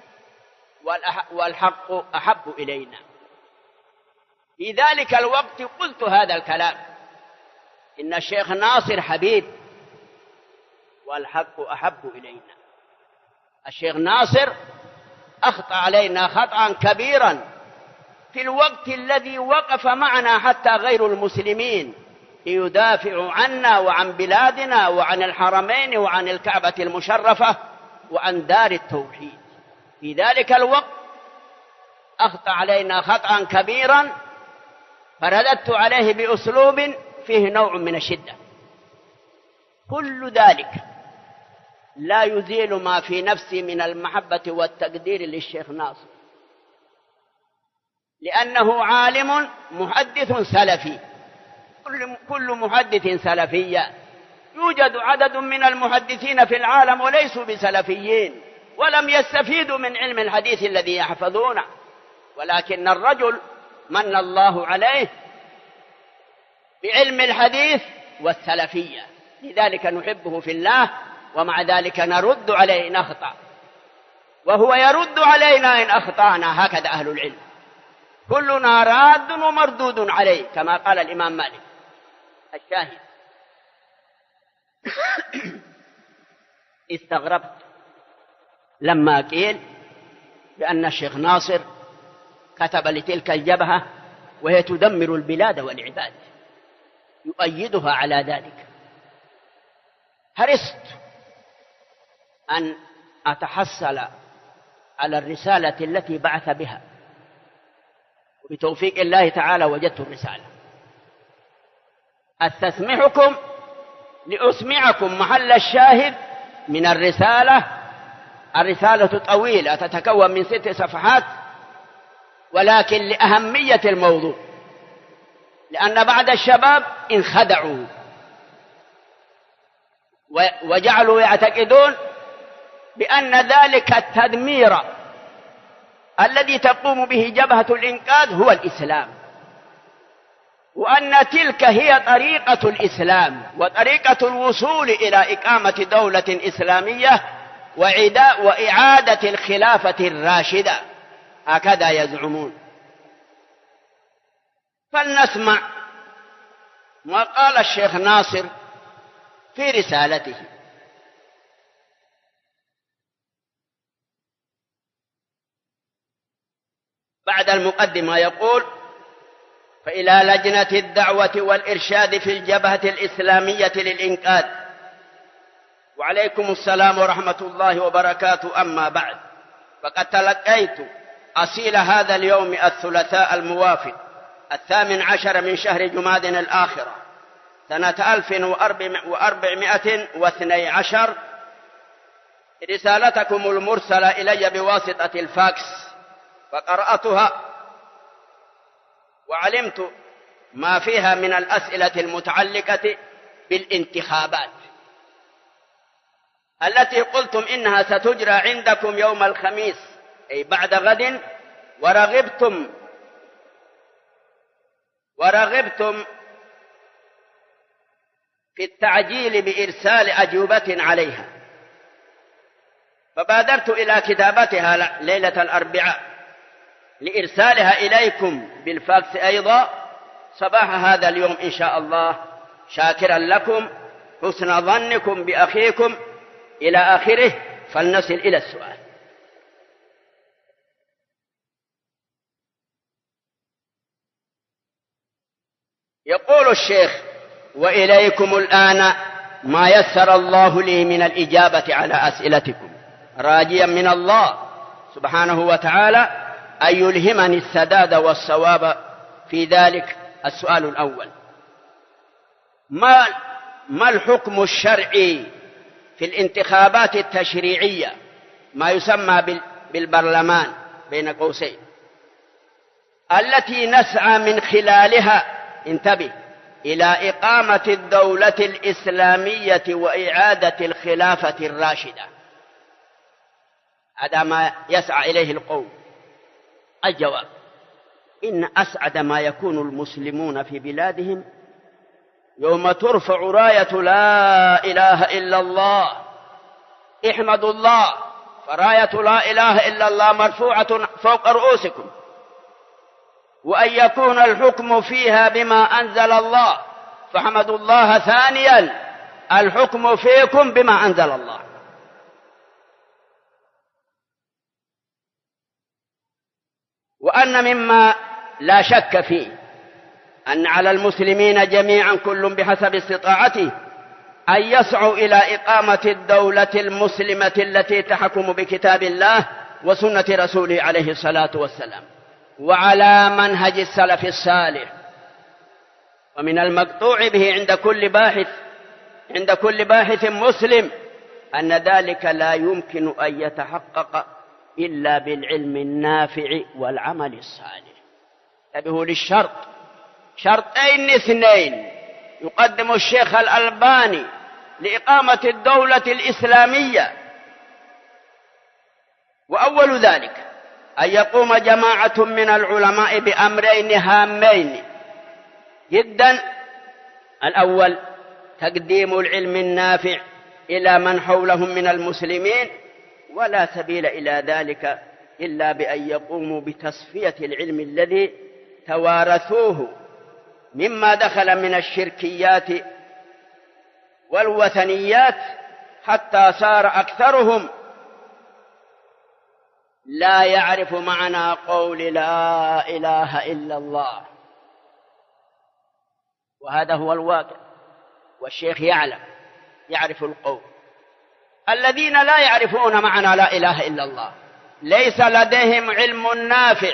والحق أحب إلينا. في ذلك الوقت قلت هذا الكلام، إن الشيخ ناصر حبيب والحق أحب إلينا. الشيخ ناصر أخطأ علينا خطأ كبيرا في الوقت الذي وقف معنا حتى غير المسلمين ليدافعوا عنا وعن بلادنا وعن الحرمين وعن الكعبة المشرفة وعن دار التوحيد. في ذلك الوقت أخطأ علينا خطأ كبيرا، فرددت عليه بأسلوب فيه نوع من الشدة. كل ذلك لا يزيل ما في نفسي من المحبة والتقدير للشيخ ناصر، لأنه عالم محدث سلفي. كل محدث سلفي. يوجد عدد من المحدثين في العالم وليسوا بسلفيين ولم يستفيدوا من علم الحديث الذي يحفظونه، ولكن الرجل من الله عليه بعلم الحديث والسلفية، لذلك نحبه في الله، ومع ذلك نرد عليه إن أخطأ وهو يرد علينا إن أخطأنا. هكذا أهل العلم، كلنا راد ومردود عليه كما قال الإمام مالك. الشاهد استغربت لما قيل بأن الشيخ ناصر كتب لتلك الجبهة وهي تدمر البلاد والعباد، يؤيدها على ذلك. حرصت أن أتحصل على الرسالة التي بعث بها، وبتوفيق الله تعالى وجدت الرسالة. أستسمحكم لأسمعكم محل الشاهد من الرسالة. الرسالة طويلة تتكون من 6 صفحات، ولكن لأهمية الموضوع، لأن بعض الشباب انخدعوا وجعلوا يعتقدون بأن ذلك التدمير الذي تقوم به جبهة الإنقاذ هو الإسلام، وأن تلك هي طريقة الإسلام وطريقة الوصول إلى إقامة دولة إسلامية وإعادة الخلافة الراشدة، هكذا يزعمون. فلنسمع ما قال الشيخ ناصر في رسالته. بعد المقدمة يقول: فإلى لجنة الدعوة والإرشاد في الجبهة الإسلامية للإنقاذ، وعليكم السلام ورحمة الله وبركاته. أما بعد، فقد تلقيت أصيل هذا اليوم الثلاثاء الموافق 18 من شهر جماد الآخرة سنة 1412 رسالتكم المرسلة إلي بواسطة الفاكس، فقرأتها وعلمت ما فيها من الأسئلة المتعلقة بالانتخابات التي قلتم إنها ستجرى عندكم يوم الخميس أي بعد غد، ورغبتم في التعجيل بإرسال أجوبة عليها، فبادرت إلى كتابتها ليلة الأربعاء لإرسالها إليكم بالفاكس أيضا صباح هذا اليوم إن شاء الله، شاكرا لكم حسن ظنكم بأخيكم إلى آخره. فلنصل إلى السؤال. يقول الشيخ: وإليكم الآن ما يسر الله لي من الإجابة على أسئلتكم، راجيا من الله سبحانه وتعالى أن يلهمني السداد والصواب في ذلك. السؤال الأول: ما الحكم الشرعي في الانتخابات التشريعية، ما يسمى بالبرلمان بين قوسين، التي نسعى من خلالها، انتبه، إلى إقامة الدولة الإسلامية وإعادة الخلافة الراشدة؟ هذا ما يسعى إليه القوم. الجواب: إن أسعد ما يكون المسلمون في بلادهم يوم ترفع راية لا إله إلا الله. احمدوا الله، فراية لا إله إلا الله مرفوعة فوق رؤوسكم، وأن يكون الحكم فيها بما أنزل الله، فحمدوا الله ثانيا، الحكم فيكم بما أنزل الله. وأن مما لا شك فيه أن على المسلمين جميعا كل بحسب استطاعته أن يسعوا إلى إقامة الدولة المسلمة التي تحكم بكتاب الله وسنة رسوله عليه الصلاة والسلام وعلى منهج السلف الصالح. ومن المقطوع به عند كل باحث مسلم أن ذلك لا يمكن أن يتحقق إلا بالعلم النافع والعمل الصالح. انتبهوا للشرط، شرطين اثنين يقدم الشيخ الألباني لإقامة الدولة الإسلامية، وأول ذلك أن يقوم جماعة من العلماء بأمرين هامين جدا. الأول تقديم العلم النافع إلى من حولهم من المسلمين، ولا سبيل إلى ذلك إلا بأن يقوموا بتصفية العلم الذي توارثوه مما دخل من الشركيات والوثنيات، حتى صار أكثرهم لا يعرف معنى قول لا إله إلا الله، وهذا هو الواقع. والشيخ يعرف القول. الذين لا يعرفون معنى لا إله إلا الله ليس لديهم علم نافع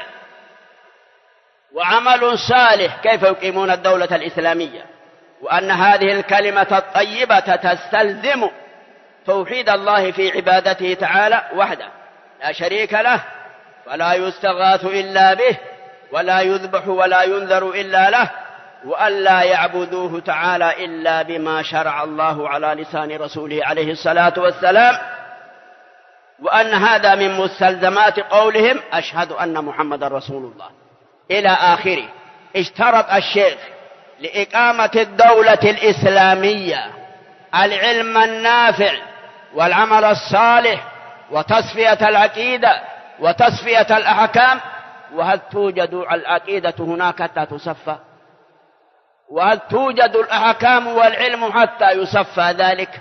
وعمل صالح كيف يقيمون الدولة الإسلامية، وأن هذه الكلمة الطيبة تستلزم توحيد الله في عبادته تعالى وحده لا شريك له، ولا يستغاث إلا به، ولا يذبح ولا ينذر إلا له، وألا يعبدوه تعالى إلا بما شرع الله على لسان رسوله عليه الصلاة والسلام، وأن هذا من مستلزمات قولهم أشهد أن محمد رسول الله إلى آخره. اشترط الشيخ لإقامة الدولة الإسلامية العلم النافع والعمل الصالح وتصفية العقيدة وتصفية الأحكام. وهل توجد العقيدة هناك حتى تصفى؟ وهل توجد الأحكام والعلم حتى يصفى ذلك؟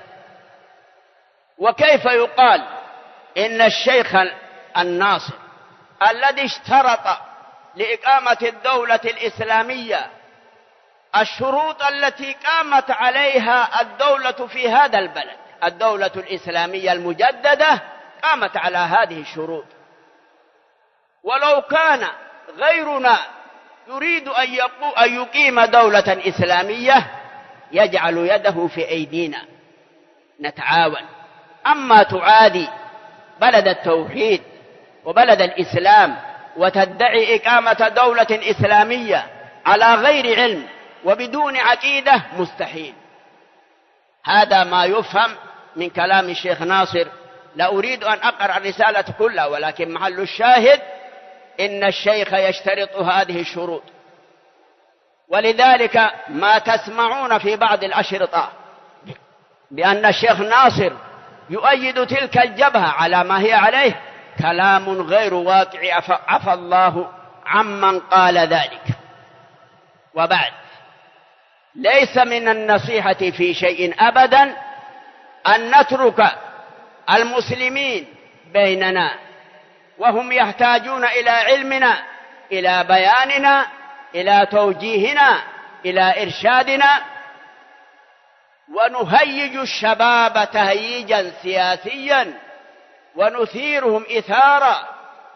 وكيف يقال إن الشيخ الناصر الذي اشترط لإقامة الدولة الإسلامية الشروط التي قامت عليها الدولة في هذا البلد، الدولة الإسلامية المجددة قامت على هذه الشروط، ولو كان غيرنا يريد أن يقيم دولة إسلامية يجعل يده في أيدينا نتعاون. أما تعادي بلد التوحيد وبلد الإسلام وتدعي إقامة دولة إسلامية على غير علم وبدون عقيدة، مستحيل. هذا ما يفهم من كلام الشيخ ناصر. لا أريد أن أقرأ الرسالة كلها، ولكن محل الشاهد إن الشيخ يشترط هذه الشروط. ولذلك ما تسمعون في بعض الأشرطة بأن الشيخ ناصر يؤيد تلك الجبهة على ما هي عليه كلام غير واقع، عفى الله عمن قال ذلك. وبعد، ليس من النصيحة في شيء أبدا أن نترك المسلمين بيننا وهم يحتاجون إلى علمنا، إلى بياننا، إلى توجيهنا، إلى إرشادنا، ونهيج الشباب تهييجا سياسيا ونثيرهم إثارا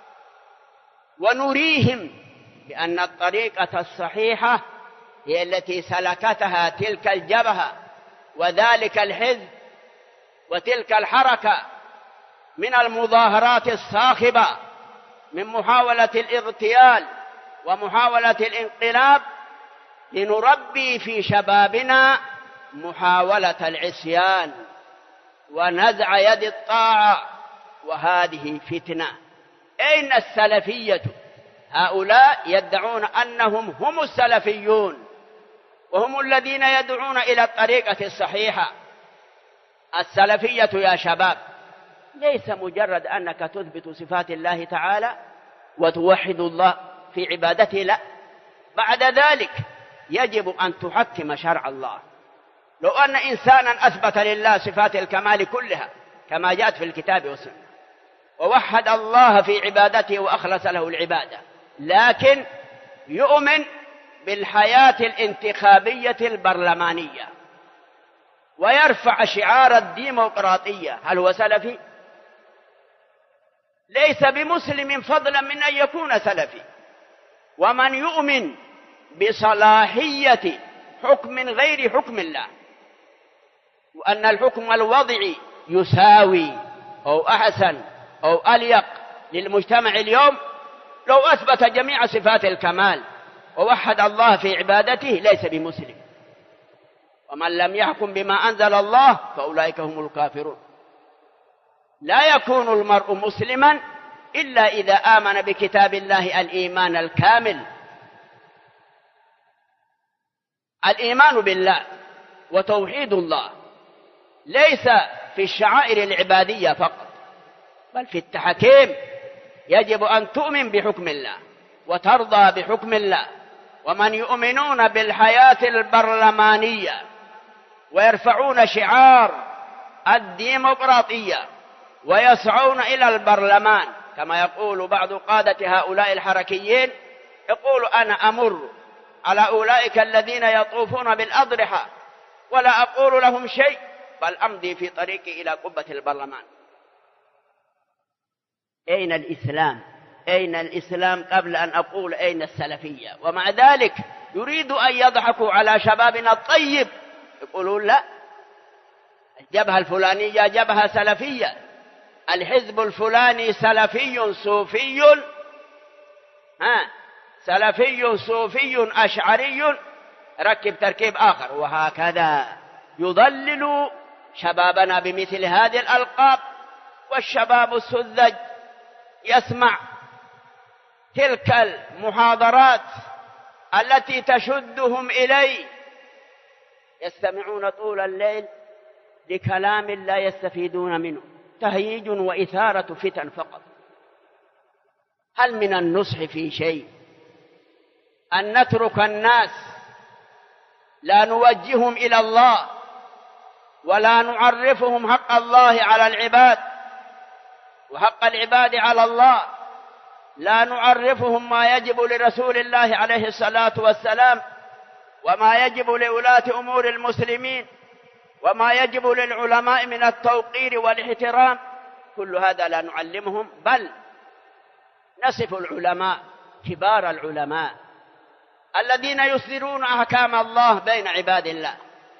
ونريهم بأن الطريقة الصحيحة هي التي سلكتها تلك الجبهة وذلك الحزب وتلك الحركة من المظاهرات الصاخبة، من محاولة الاغتيال ومحاولة الانقلاب، لنربي في شبابنا محاولة العصيان ونزع يد الطاعة، وهذه فتنة. أين السلفية؟ هؤلاء يدعون أنهم هم السلفيون وهم الذين يدعون إلى الطريقة الصحيحة. السلفية يا شباب ليس مجرد أنك تثبت صفات الله تعالى وتوحد الله في عبادته، لا، بعد ذلك يجب أن تحكم شرع الله. لو أن إنسانا أثبت لله صفات الكمال كلها كما جاءت في الكتاب والسنة ووحد الله في عبادته وأخلص له العبادة، لكن يؤمن بالحياة الانتخابية البرلمانية ويرفع شعار الديمقراطية، هل هو سلفي؟ ليس بمسلم فضلا من أن يكون سلفي. ومن يؤمن بصلاحية حكم غير حكم الله وأن الحكم الوضعي يساوي أو أحسن أو أليق للمجتمع اليوم، لو أثبت جميع صفات الكمال ووحد الله في عبادته ليس بمسلم. ومن لم يحكم بما أنزل الله فأولئك هم الكافرون. لا يكون المرء مسلما إلا إذا آمن بكتاب الله الإيمان الكامل. الإيمان بالله وتوحيد الله ليس في الشعائر العبادية فقط، بل في التحكيم. يجب أن تؤمن بحكم الله وترضى بحكم الله. ومن يؤمنون بالحياة البرلمانية ويرفعون شعار الديمقراطية ويسعون إلى البرلمان كما يقول بعض قادة هؤلاء الحركيين، يقول أنا أمر على أولئك الذين يطوفون بالأضرحة ولا أقول لهم شيء، بل أمضي في طريقي إلى قبة البرلمان. أين الإسلام؟ أين الإسلام قبل أن أقول أين السلفية؟ ومع ذلك يريد أن يضحكوا على شبابنا الطيب، يقولون لا، الجبهة الفلانية جبهة سلفية، الحزب الفلاني سلفي صوفي، سلفي صوفي أشعري، ركب تركيب آخر، وهكذا يضلل شبابنا بمثل هذه الألقاب. والشباب السذج يسمع تلك المحاضرات التي تشدهم إليه، يستمعون طول الليل لكلام لا يستفيدون منه، تهييج وإثارة فتن فقط. هل من النصح في شيء أن نترك الناس لا نوجههم إلى الله ولا نعرفهم حق الله على العباد وحق العباد على الله، لا نعرفهم ما يجب لرسول الله عليه الصلاة والسلام وما يجب لولاة أمور المسلمين وما يجب للعلماء من التوقير والاحترام؟ كل هذا لا نعلمهم، بل نصف العلماء كبار العلماء الذين يصدرون أحكام الله بين عباد الله.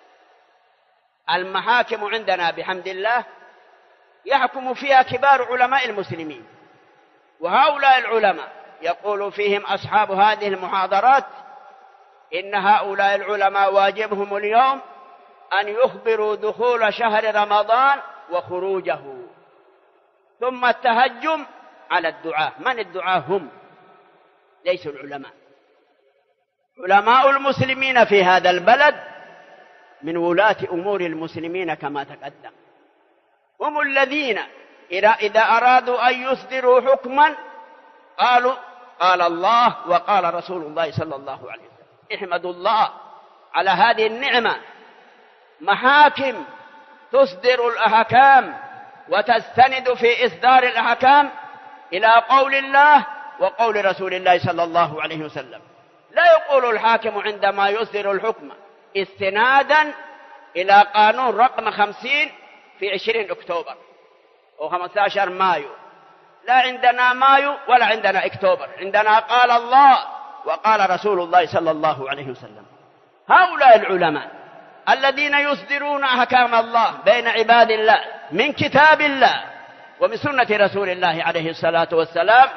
المحاكم عندنا بحمد الله يحكم فيها كبار علماء المسلمين، وهؤلاء العلماء يقول فيهم أصحاب هذه المحاضرات إن هؤلاء العلماء واجبهم اليوم أن يخبروا دخول شهر رمضان وخروجه، ثم التهجم على الدعاة. من الدعاة؟ هم، ليسوا العلماء. علماء المسلمين في هذا البلد من ولاة أمور المسلمين كما تقدم، هم الذين إذا أرادوا أن يصدروا حكما قالوا قال الله وقال رسول الله صلى الله عليه وسلم. احمدوا الله على هذه النعمة، محاكم تصدر الأحكام وتستند في إصدار الأحكام إلى قول الله وقول رسول الله صلى الله عليه وسلم. لا يقول الحاكم عندما يصدر الحكم استنادا إلى قانون رقم 50 في 20 أكتوبر أو 15 مايو، لا عندنا مايو ولا عندنا أكتوبر، عندنا قال الله وقال رسول الله صلى الله عليه وسلم. هؤلاء العلماء الذين يصدرون أحكام الله بين عباد الله من كتاب الله ومن سنة رسول الله عليه الصلاة والسلام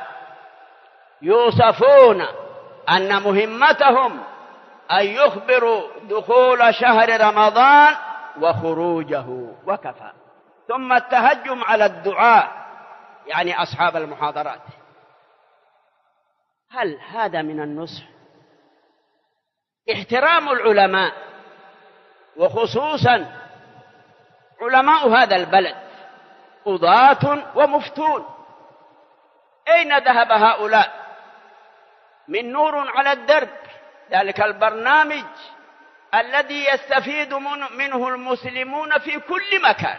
يوصفون أن مهمتهم أن يخبروا دخول شهر رمضان وخروجه وكفى، ثم التهجم على الدعاء يعني أصحاب المحاضرات. هل هذا من النصح؟ احترام العلماء وخصوصا علماء هذا البلد قضاة ومفتون، أين ذهب هؤلاء؟ من نور على الدرب، ذلك البرنامج الذي يستفيد منه المسلمون في كل مكان،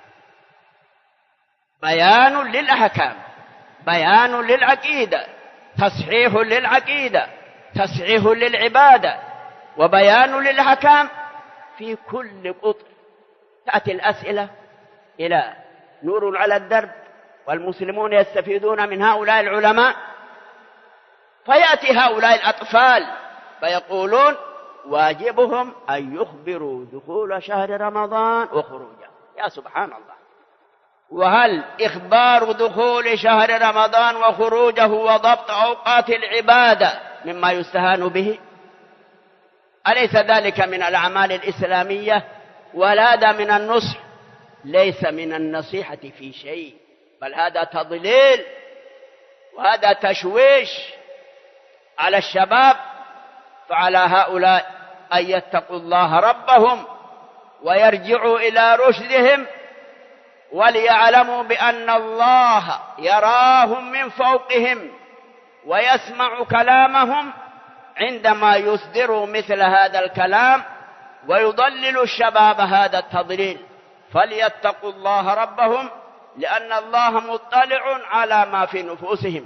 بيان للأحكام، بيان للعقيدة، تصحيح للعقيدة، تصحيح للعبادة، وبيان للأحكام في كل قطر. تأتي الأسئلة إلى نور على الدرب والمسلمون يستفيدون من هؤلاء العلماء، فيأتي هؤلاء الأطفال فيقولون واجبهم أن يخبروا دخول شهر رمضان وخروجه. يا سبحان الله، وهل إخبار دخول شهر رمضان وخروجه وضبط أوقات العبادة مما يستهان به؟ أليس ذلك من الأعمال الإسلامية؟ ولا هذا من النصح؟ ليس من النصيحة في شيء، بل هذا تضليل وهذا تشويش على الشباب. فعلى هؤلاء أن يتقوا الله ربهم ويرجعوا إلى رشدهم، وليعلموا بأن الله يراهم من فوقهم ويسمع كلامهم عندما يصدروا مثل هذا الكلام ويضلل الشباب هذا التضليل. فليتقوا الله ربهم لأن الله مطلع على ما في نفوسهم.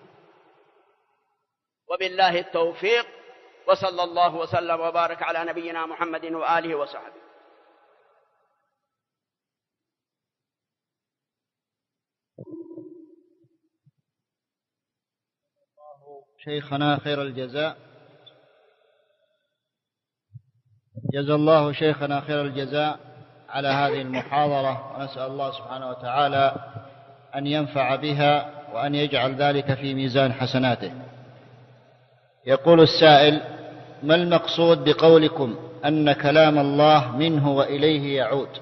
وبالله التوفيق، وصلى الله وسلم وبارك على نبينا محمد وآله وصحبه. شيخنا خير الجزاء، جزا الله شيخنا خير الجزاء على هذه المحاضرة، ونسأل الله سبحانه وتعالى أن ينفع بها وأن يجعل ذلك في ميزان حسناته. يقول السائل: ما المقصود بقولكم أن كلام الله منه وإليه يعود؟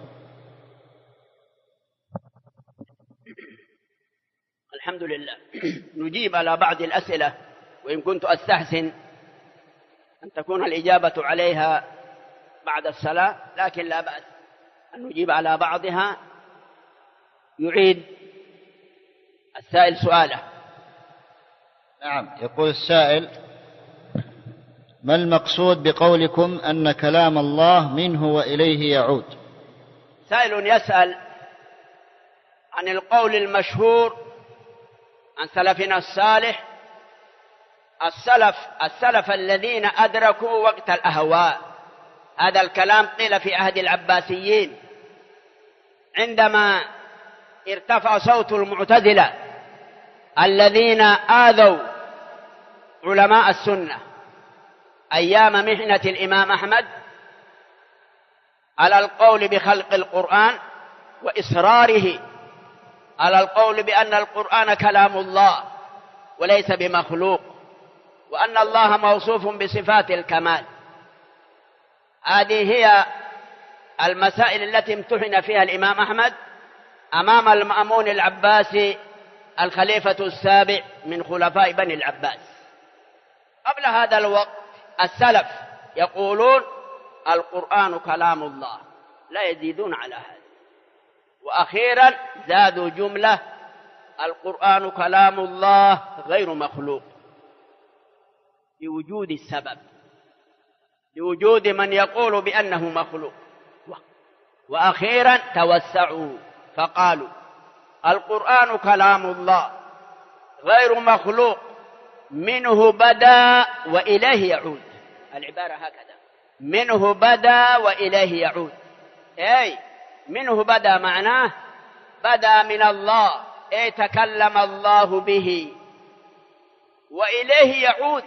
الحمد لله. نجيب على بعض الأسئلة، وإن كنت أستحسن أن تكون الإجابة عليها بعد الصلاة، لكن لا بأس أن نجيب على بعضها. يعيد السائل سؤاله. نعم، يقول السائل: ما المقصود بقولكم أن كلام الله منه وإليه يعود؟ سائل يسأل عن القول المشهور عن سلفنا الصالح، السلف الذين أدركوا وقت الأهواء. هذا الكلام قيل في عهد العباسيين عندما ارتفع صوت المعتزلة الذين آذوا علماء السنة أيام محنة الإمام أحمد على القول بخلق القرآن وإصراره على القول بأن القرآن كلام الله وليس بمخلوق، وأن الله موصوف بصفات الكمال. هذه هي المسائل التي امتحن فيها الإمام أحمد أمام المأمون العباسي الخليفة السابع من خلفاء بني العباس. قبل هذا الوقت السلف يقولون القرآن كلام الله، لا يزيدون على هذا. وأخيرا زادوا جملة: القرآن كلام الله غير مخلوق، لوجود السبب، لوجود من يقول بأنه مخلوق. وأخيرا توسعوا فقالوا القرآن كلام الله غير مخلوق، منه بدأ وإليه يعود. العبارة هكذا: منه بدأ وإليه يعود. أي منه بدأ معناه بدأ من الله، أي تكلم الله به، وإليه يعود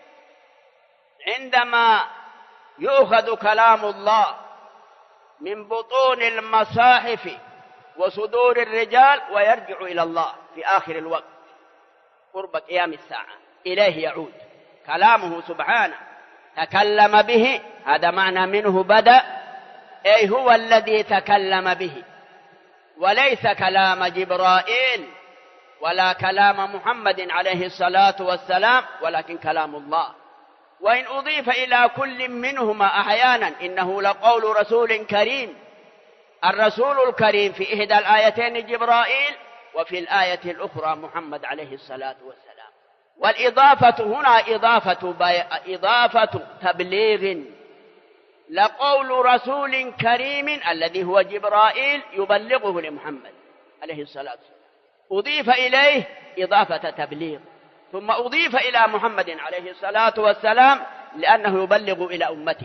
عندما يؤخذ كلام الله من بطون المصاحف وصدور الرجال ويرجع إلى الله في آخر الوقت قرب قيام الساعة. إليه يعود كلامه سبحانه، تكلم به، هذا معنى منه بدأ، أي هو الذي تكلم به، وليس كلام جبرائيل ولا كلام محمد عليه الصلاة والسلام، ولكن كلام الله. وإن أضيف إلى كل منهما أحيانا إنه لقول رسول كريم، الرسول الكريم في إحدى الآيتين جبرائيل، وفي الآية الأخرى محمد عليه الصلاة والسلام. والإضافة هنا إضافة تبليغ، لقول رسول كريم الذي هو جبرائيل يبلغه لمحمد عليه الصلاة والسلام، أضيف إليه إضافة تبليغ، ثم أضيف إلى محمد عليه الصلاة والسلام لأنه يبلغ إلى أمته.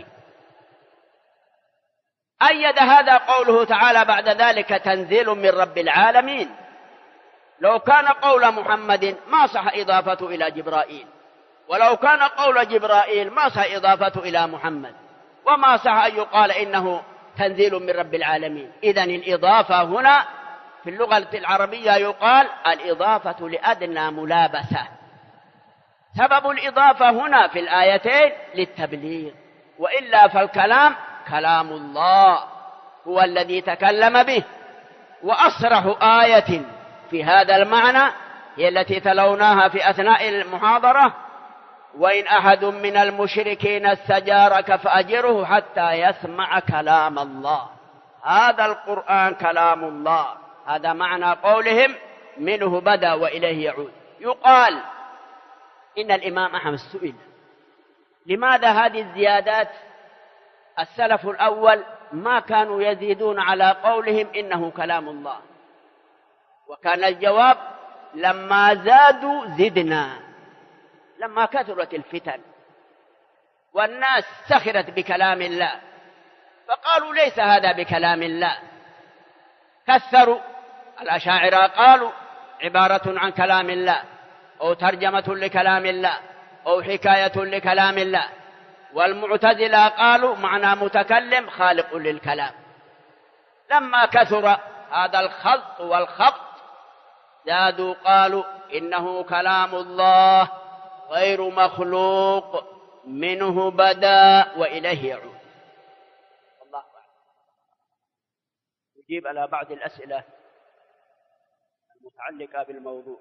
أيد هذا قوله تعالى بعد ذلك تنزيل من رب العالمين. لو كان قول محمد ما صح إضافته إلى جبرائيل، ولو كان قول جبرائيل ما صح إضافته إلى محمد، وما صح أن يقال إنه تنزيل من رب العالمين. إذن الإضافة هنا في اللغة العربية يقال الإضافة لأدنى ملابسة. سبب الإضافة هنا في الآيتين للتبليغ، وإلا فالكلام كلام الله هو الذي تكلم به. وأصرح آية في هذا المعنى هي التي تلوناها في أثناء المحاضرة: وإن أحد من المشركين استجارك فأجره حتى يسمع كلام الله. هذا القرآن كلام الله، هذا معنى قولهم منه بدأ وإليه يعود. يقال إن الإمام أحمد سئل لماذا هذه الزيادات؟ السلف الأول ما كانوا يزيدون على قولهم إنه كلام الله، وكان الجواب لما زادوا زدنا، لما كثرت الفتن والناس سخرت بكلام الله فقالوا ليس هذا بكلام الله، كثروا. الأشاعرة قالوا عبارة عن كلام الله، أو ترجمة لكلام الله، أو حكاية لكلام الله. والمعتزلة قالوا معنى متكلم خالق للكلام. لما كثر هذا الخلط والخبط زادوا قالوا إنه كلام الله غير مخلوق، منه بدأ وإليه يعود. الله أعلم. نجيب على بعض الأسئلة المتعلقة بالموضوع.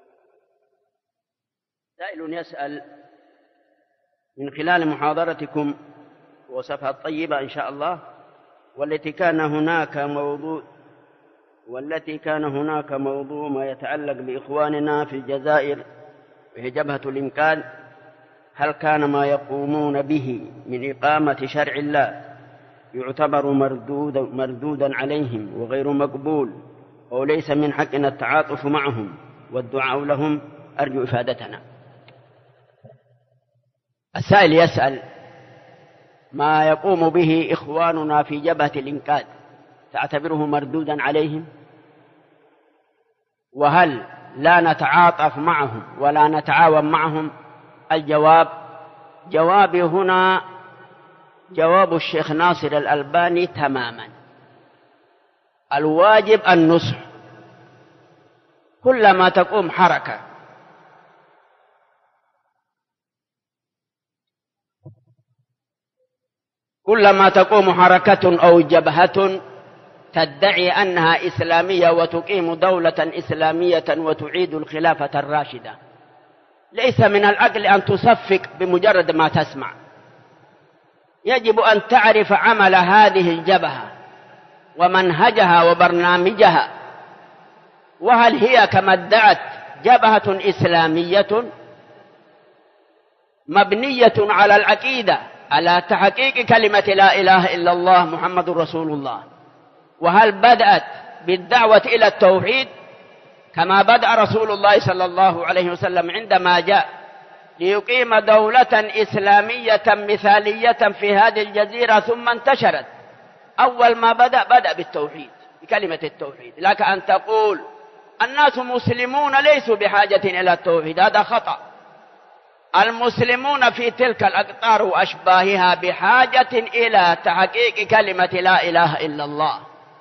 سائل يسأل: من خلال محاضرتكم وصفها الطيبة إن شاء الله، والتي كان هناك موضوع ما يتعلق بإخواننا في الجزائر وهي جبهة الإنقاذ، هل كان ما يقومون به من إقامة شرع الله يعتبر مردودا عليهم وغير مقبول، أو ليس من حقنا التعاطف معهم والدعاء لهم؟ أرجو إفادتنا. السائل يسأل: ما يقوم به إخواننا في جبهة الإنقاذ تعتبره مردودا عليهم؟ وهل لا نتعاطف معهم ولا نتعاون معهم؟ الجواب: جوابي هنا جواب الشيخ ناصر الألباني تماما. الواجب النصح. كلما تقوم حركة أو جبهة تدعي أنها إسلامية وتقيم دولة إسلامية وتعيد الخلافة الراشدة، ليس من العقل أن تصفق بمجرد ما تسمع. يجب أن تعرف عمل هذه الجبهة ومنهجها وبرنامجها، وهل هي كما ادعت جبهة إسلامية مبنية على العقيدة، على تحقيق كلمة لا إله إلا الله محمد رسول الله؟ وهل بدأت بالدعوة إلى التوحيد كما بدأ رسول الله صلى الله عليه وسلم عندما جاء ليقيم دولة إسلامية مثالية في هذه الجزيرة، ثم انتشرت؟ أول ما بدأ بالتوحيد، بكلمة التوحيد. لك أن تقول الناس مسلمون ليسوا بحاجة إلى التوحيد، هذا خطأ. المسلمون في تلك الأقطار وأشباهها بحاجة إلى تحقيق كلمة لا إله إلا الله،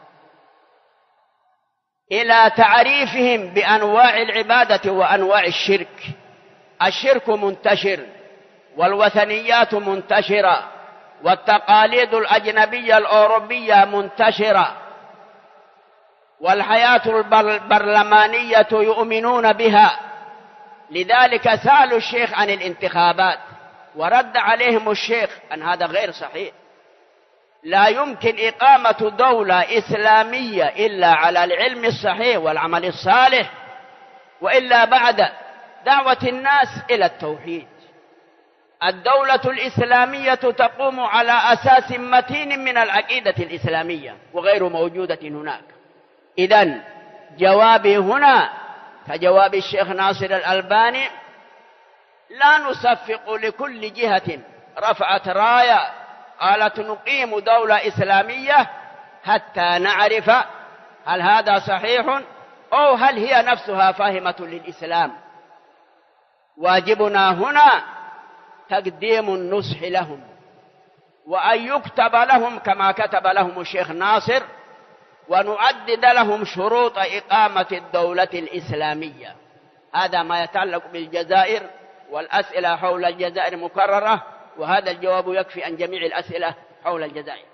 إلى تعريفهم بأنواع العبادة وأنواع الشرك. الشرك منتشر، والوثنيات منتشرة، والتقاليد الأجنبية الأوروبية منتشرة، والحياة البرلمانية يؤمنون بها. لذلك سألوا الشيخ عن الانتخابات، ورد عليهم الشيخ أن هذا غير صحيح. لا يمكن إقامة دولة إسلامية إلا على العلم الصحيح والعمل الصالح، وإلا بعد دعوة الناس إلى التوحيد. الدولة الإسلامية تقوم على أساس متين من العقيدة الإسلامية وغير موجودة هناك. إذن جوابي هنا كجواب الشيخ ناصر الألباني: لا نصفق لكل جهة رفعت راية قالت نقيم دولة إسلامية حتى نعرف هل هذا صحيح أو هل هي نفسها فاهمة للإسلام. واجبنا هنا تقديم النصح لهم، وأن يكتب لهم كما كتب لهم الشيخ ناصر، ونعدد لهم شروط إقامة الدولة الإسلامية. هذا ما يتعلق بالجزائر، والأسئلة حول الجزائر مكررة، وهذا الجواب يكفي عن جميع الأسئلة حول الجزائر.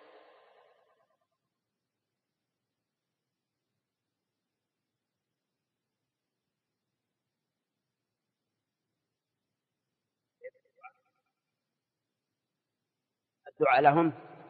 الدعاء لهم.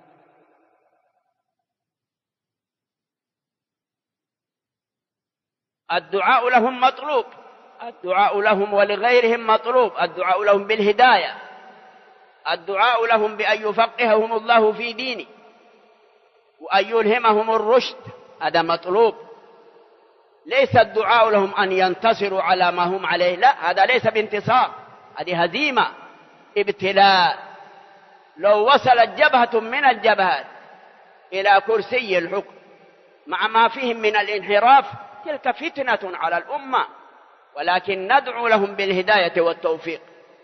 الدعاء لهم مطلوب، الدعاء لهم ولغيرهم مطلوب، الدعاء لهم بالهداية، الدعاء لهم بأن يفقههم الله في دينه وأن يلهمهم الرشد، هذا مطلوب. ليس الدعاء لهم أن ينتصروا على ما هم عليه، لا، هذا ليس بانتصار، هذه هزيمة، ابتلاء. لو وصلت جبهة من الجبهات إلى كرسي الحكم مع ما فيهم من الانحراف، تلك فتنة على الأمة، ولكن ندعو لهم بالهداية والتوفيق.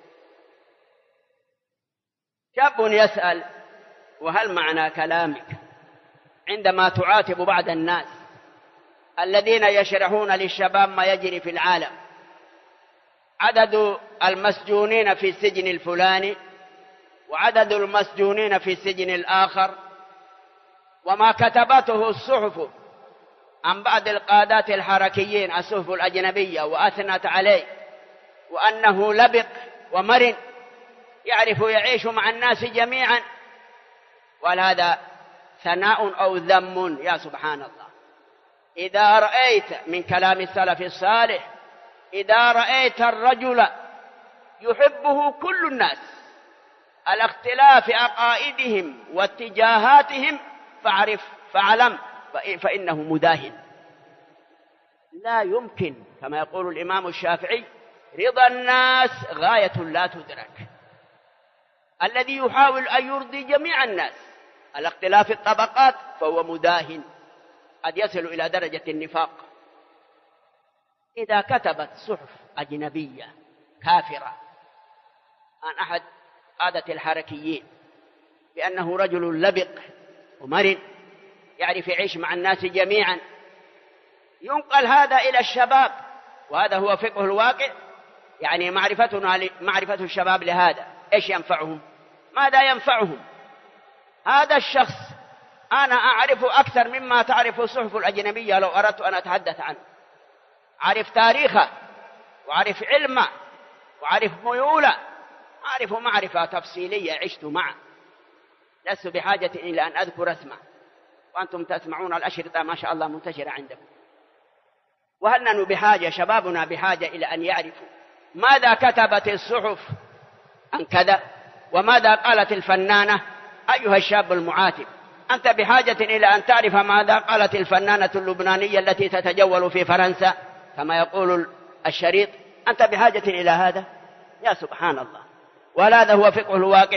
شاب يسأل: وهل معنى كلامك عندما تعاتب بعض الناس الذين يشرحون للشباب ما يجري في العالم، عدد المسجونين في السجن الفلاني وعدد المسجونين في السجن الآخر، وما كتبته الصحف عن بعض القادات الحركيين الصحف الأجنبية وأثنت عليه وأنه لبق ومرن يعرف يعيش مع الناس جميعا، وهذا ثناء أو ذم؟ يا سبحان الله. إذا رأيت من كلام السلف الصالح، إذا رأيت الرجل يحبه كل الناس على اختلاف عقائدهم واتجاهاتهم فاعلم فإنه مداهن. لا يمكن، كما يقول الإمام الشافعي: رضا الناس غاية لا تدرك. الذي يحاول أن يرضي جميع الناس على اختلاف الطبقات فهو مداهن، قد يصل إلى درجة النفاق. إذا كتبت صحف أجنبية كافرة عن أحد قادة الحركيين بأنه رجل لبق ومرن يعرف يعيش مع الناس جميعا، ينقل هذا إلى الشباب، وهذا هو فقه الواقع. يعني معرفة الشباب لهذا إيش ينفعهم؟ ماذا ينفعهم؟ هذا الشخص أنا أعرف أكثر مما تعرف الصحف الأجنبية لو أردت أن أتحدث عنه. أعرف تاريخه وأعرف علمه وأعرف ميوله، أعرف معرفة تفصيلية عشت معه، لست بحاجة إلى أن أذكر اسمه، وأنتم تسمعون الأشرطة ما شاء الله منتشرة عندكم. وهل نحن بحاجة، شبابنا بحاجة إلى أن يعرفوا ماذا كتبت الصحف عن كذا وماذا قالت الفنانة؟ أيها الشاب المعاتب، أنت بحاجة إلى أن تعرف ماذا قالت الفنانة اللبنانية التي تتجول في فرنسا كما يقول الشريط. أنت بحاجة إلى هذا؟ يا سبحان الله. وهذا هو فقه الواقع.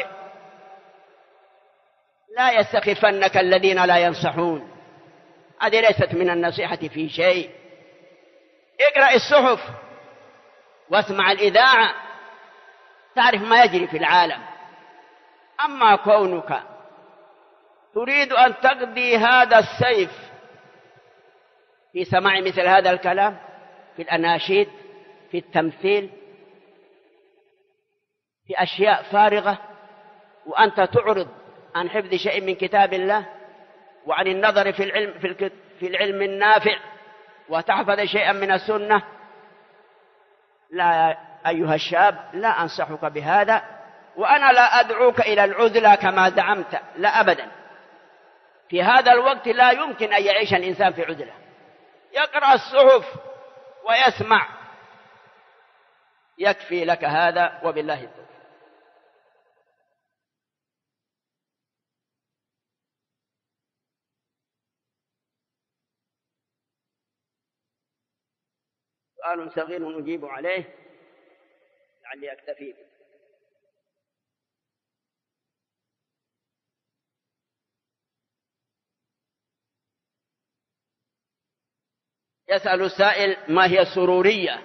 لا يستخفنك الذين لا ينصحون، هذه ليست من النصيحة في شيء. اقرأ الصحف واسمع الإذاعة تعرف ما يجري في العالم. أما كونك تريد أن تقضي هذا السيف في سماع مثل هذا الكلام، في الأناشيد، في التمثيل، في أشياء فارغة، وأنت تعرض عن حفظ شيء من كتاب الله وعن النظر في العلم النافع وتحفظ شيئا من السنة، لا أيها الشاب، لا أنصحك بهذا. وأنا لا أدعوك إلى العزلة كما زعمت، لا أبدا. في هذا الوقت لا يمكن أن يعيش الإنسان في عزلة، يقرأ الصحف ويسمع، يكفي لك هذا، وبالله التوفيق. سؤال صغير نجيب عليه لعلي أكتفي به. يسأل السائل: ما هي السرورية؟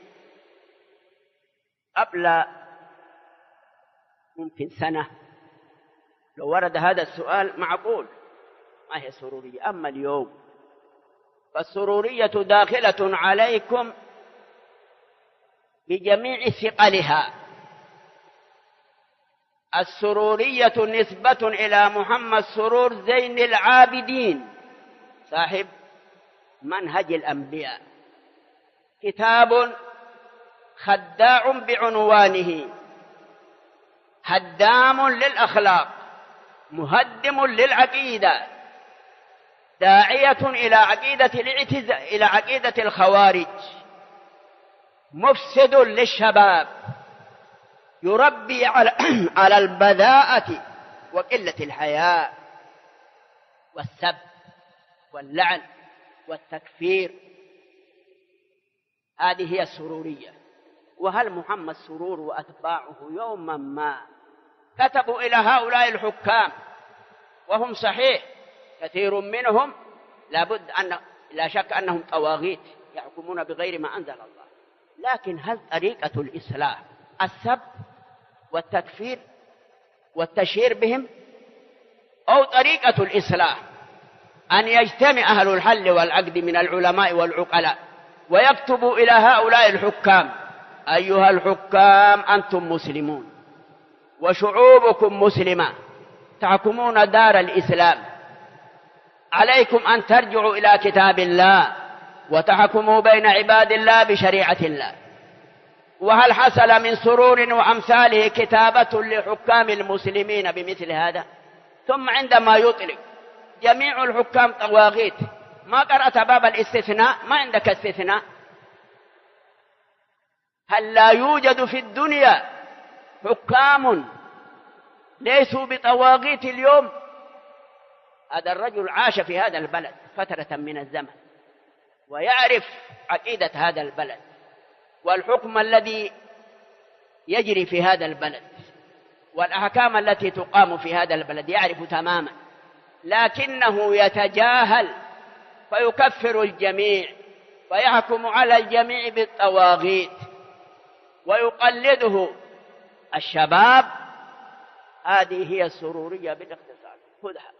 قبل ممكن سنة لو ورد هذا السؤال معقول ما هي السرورية. أما اليوم فالسرورية داخلة عليكم بجميع ثقلها. السرورية نسبة إلى محمد سرور زين العابدين صاحب منهج الأنبياء، كتاب خداع بعنوانه، هدام للأخلاق، مهدم للعقيدة، داعية إلى عقيدة الخوارج، مفسد للشباب، يربي على البذاءة وقلة الحياء والسب واللعن والتكفير. هذه هي السرورية. وهل محمد سرور وأتباعه يوما ما كتبوا إلى هؤلاء الحكام، وهم صحيح كثير منهم لا شك أنهم طواغيت يحكمون بغير ما أنزل الله، لكن هل طريقة الإصلاح السب والتكفير والتشهير بهم، أو طريقة الإصلاح أن يجتمع أهل الحل والعقد من العلماء والعقلاء ويكتبوا إلى هؤلاء الحكام: أيها الحكام أنتم مسلمون وشعوبكم مسلمة، تحكمون دار الإسلام، عليكم أن ترجعوا إلى كتاب الله وتحكموا بين عباد الله بشريعة الله. وهل حصل من سرور وأمثاله كتابة لحكام المسلمين بمثل هذا؟ ثم عندما يطلق جميع الحكام طواغيت، ما قرأت باب الاستثناء؟ ما عندك استثناء؟ هل لا يوجد في الدنيا حكام ليسوا بطواغيت اليوم؟ هذا الرجل عاش في هذا البلد فترة من الزمن ويعرف عقيدة هذا البلد والحكم الذي يجري في هذا البلد والأحكام التي تقام في هذا البلد، يعرف تماما، لكنه يتجاهل فيكفر الجميع ويحكم على الجميع بالطواغيت ويقلده الشباب. هذه هي السرورية بالاختصار، خذها.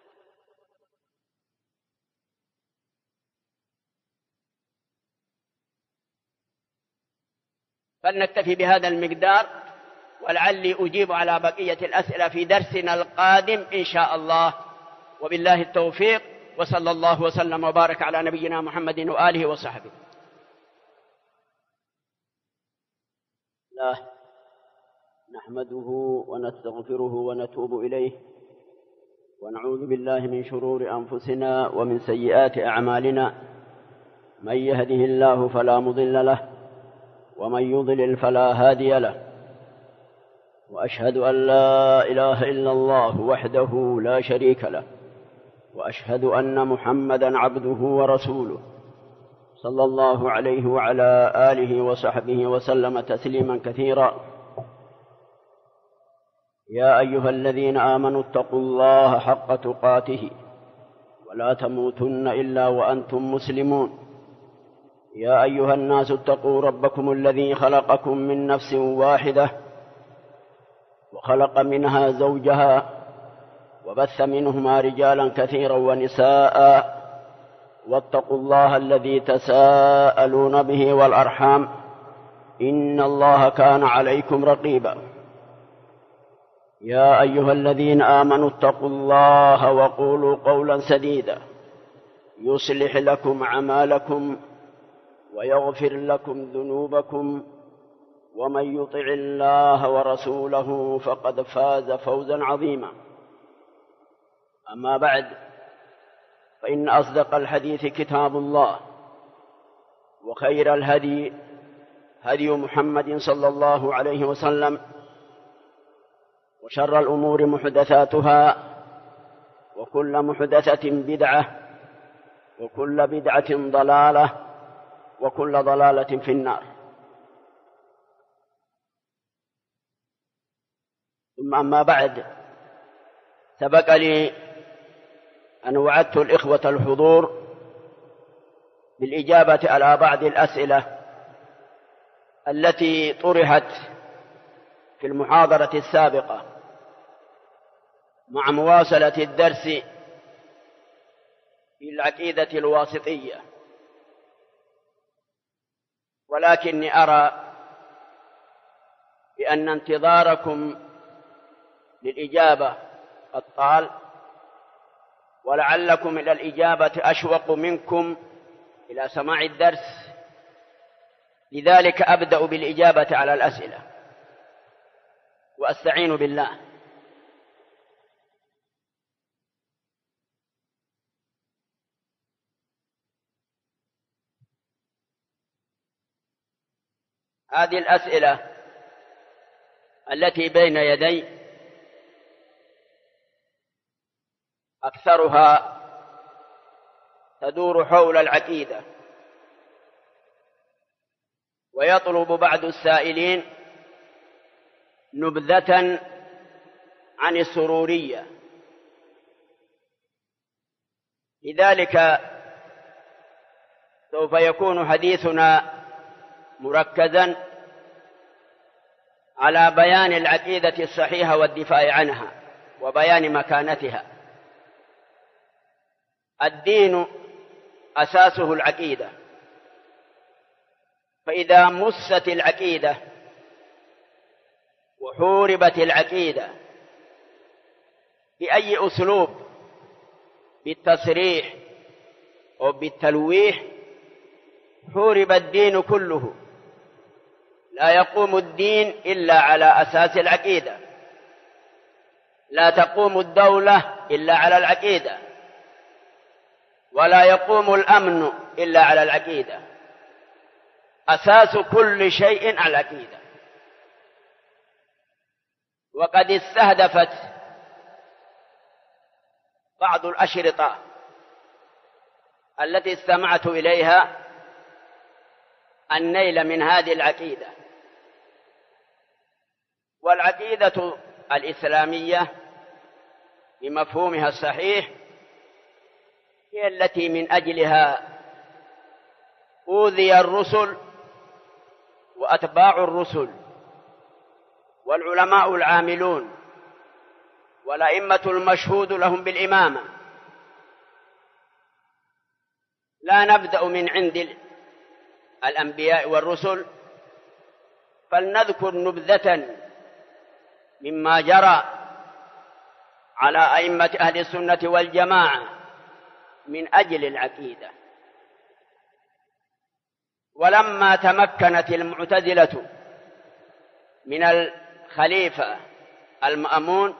فلنكتفي بهذا المقدار، ولعلي أجيب على بقية الأسئلة في درسنا القادم إن شاء الله، وبالله التوفيق، وصلى الله وسلم وبارك على نبينا محمد وآله وصحبه. نحمده ونستغفره ونتوب إليه، ونعوذ بالله من شرور أنفسنا ومن سيئات أعمالنا، من يهده الله فلا مضل له ومن يضلل فلا هادي له، وأشهد أن لا إله إلا الله وحده لا شريك له، وأشهد أن محمدًا عبده ورسوله، صلى الله عليه وعلى آله وصحبه وسلم تسليمًا كثيرًا. يا أيها الذين آمنوا اتقوا الله حق تقاته ولا تموتن إلا وأنتم مسلمون. يا أيها الناس اتقوا ربكم الذي خلقكم من نفس واحدة وخلق منها زوجها وبث منهما رجالا كثيرا ونساء، واتقوا الله الذي تساءلون به والأرحام، إن الله كان عليكم رقيبا. يا أيها الذين آمنوا اتقوا الله وقولوا قولا سديدا يصلح لكم أعمالكم ويغفر لكم ذنوبكم، ومن يطع الله ورسوله فقد فاز فوزا عظيما. أما بعد، فإن أصدق الحديث كتاب الله، وخير الهدي هدي محمد صلى الله عليه وسلم، وشر الأمور محدثاتها، وكل محدثة بدعة، وكل بدعة ضلالة، وكل ضلالة في النار. ثم أما بعد، سبق لي أن وعدت الإخوة الحضور بالإجابة على بعض الأسئلة التي طرحت في المحاضرة السابقة مع مواصلة الدرس في العقيدة الواسطية، ولكني أرى بأن انتظاركم للإجابة قد طال، ولعلكم إلى الإجابة أشوق منكم إلى سماع الدرس، لذلك أبدأ بالإجابة على الأسئلة وأستعين بالله. هذه الأسئلة التي بين يدي أكثرها تدور حول العقيدة، ويطلب بعض السائلين نبذة عن السرورية، لذلك سوف يكون حديثنا مركزا على بيان العقيدة الصحيحة والدفاع عنها وبيان مكانتها. الدين أساسه العقيدة، فإذا مست العقيدة وحوربت العقيدة بأي أسلوب، بالتصريح أو بالتلويح، حورب الدين كله. لا يقوم الدين إلا على أساس العقيدة، لا تقوم الدولة إلا على العقيدة، ولا يقوم الأمن إلا على العقيدة. أساس كل شيء على العقيدة. وقد استهدفت بعض الأشرطة التي استمعت إليها النيل من هذه العقيدة. والعقيدة الإسلامية بمفهومها الصحيح هي التي من أجلها أوذي الرسل وأتباع الرسل والعلماء العاملون والأئمة المشهود لهم بالإمامة. لا نبدأ من عند الأنبياء والرسل، فلنذكر نبذة مما جرى على أئمة أهل السنة والجماعة من أجل العقيدة. ولما تمكنت المعتزلة من الخليفة المأمون،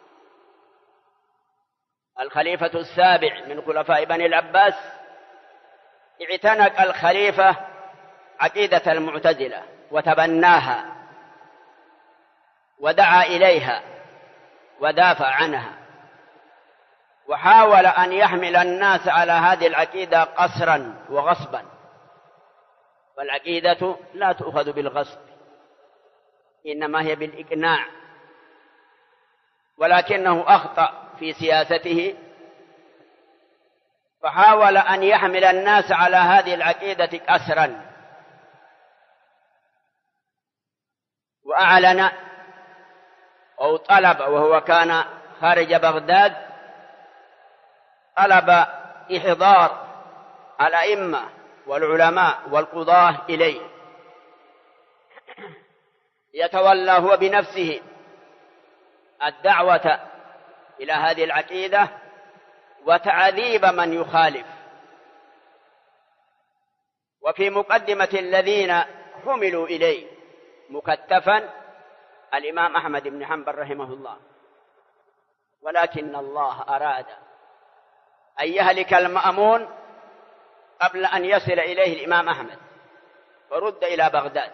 الخليفة السابع من خلفاء بني العباس، اعتنق الخليفة عقيدة المعتزلة وتبناها ودعا إليها ودافع عنها، وحاول أن يحمل الناس على هذه العقيدة قسرا وغصبا. فالعقيدة لا تؤخذ بالغصب، إنما هي بالإقناع. ولكنه أخطأ في سياسته، فحاول أن يحمل الناس على هذه العقيدة قسرا، وأعلن أو طلب، وهو كان خارج بغداد، طلب إحضار الأئمة والعلماء والقضاة إليه يتولى هو بنفسه الدعوة إلى هذه العقيدة وتعذيب من يخالف. وفي مقدمة الذين حملوا إليه مكتفا الإمام أحمد بن حنبل رحمه الله. ولكن الله أراد أن يهلك المأمون قبل أن يصل إليه الإمام أحمد، فرد إلى بغداد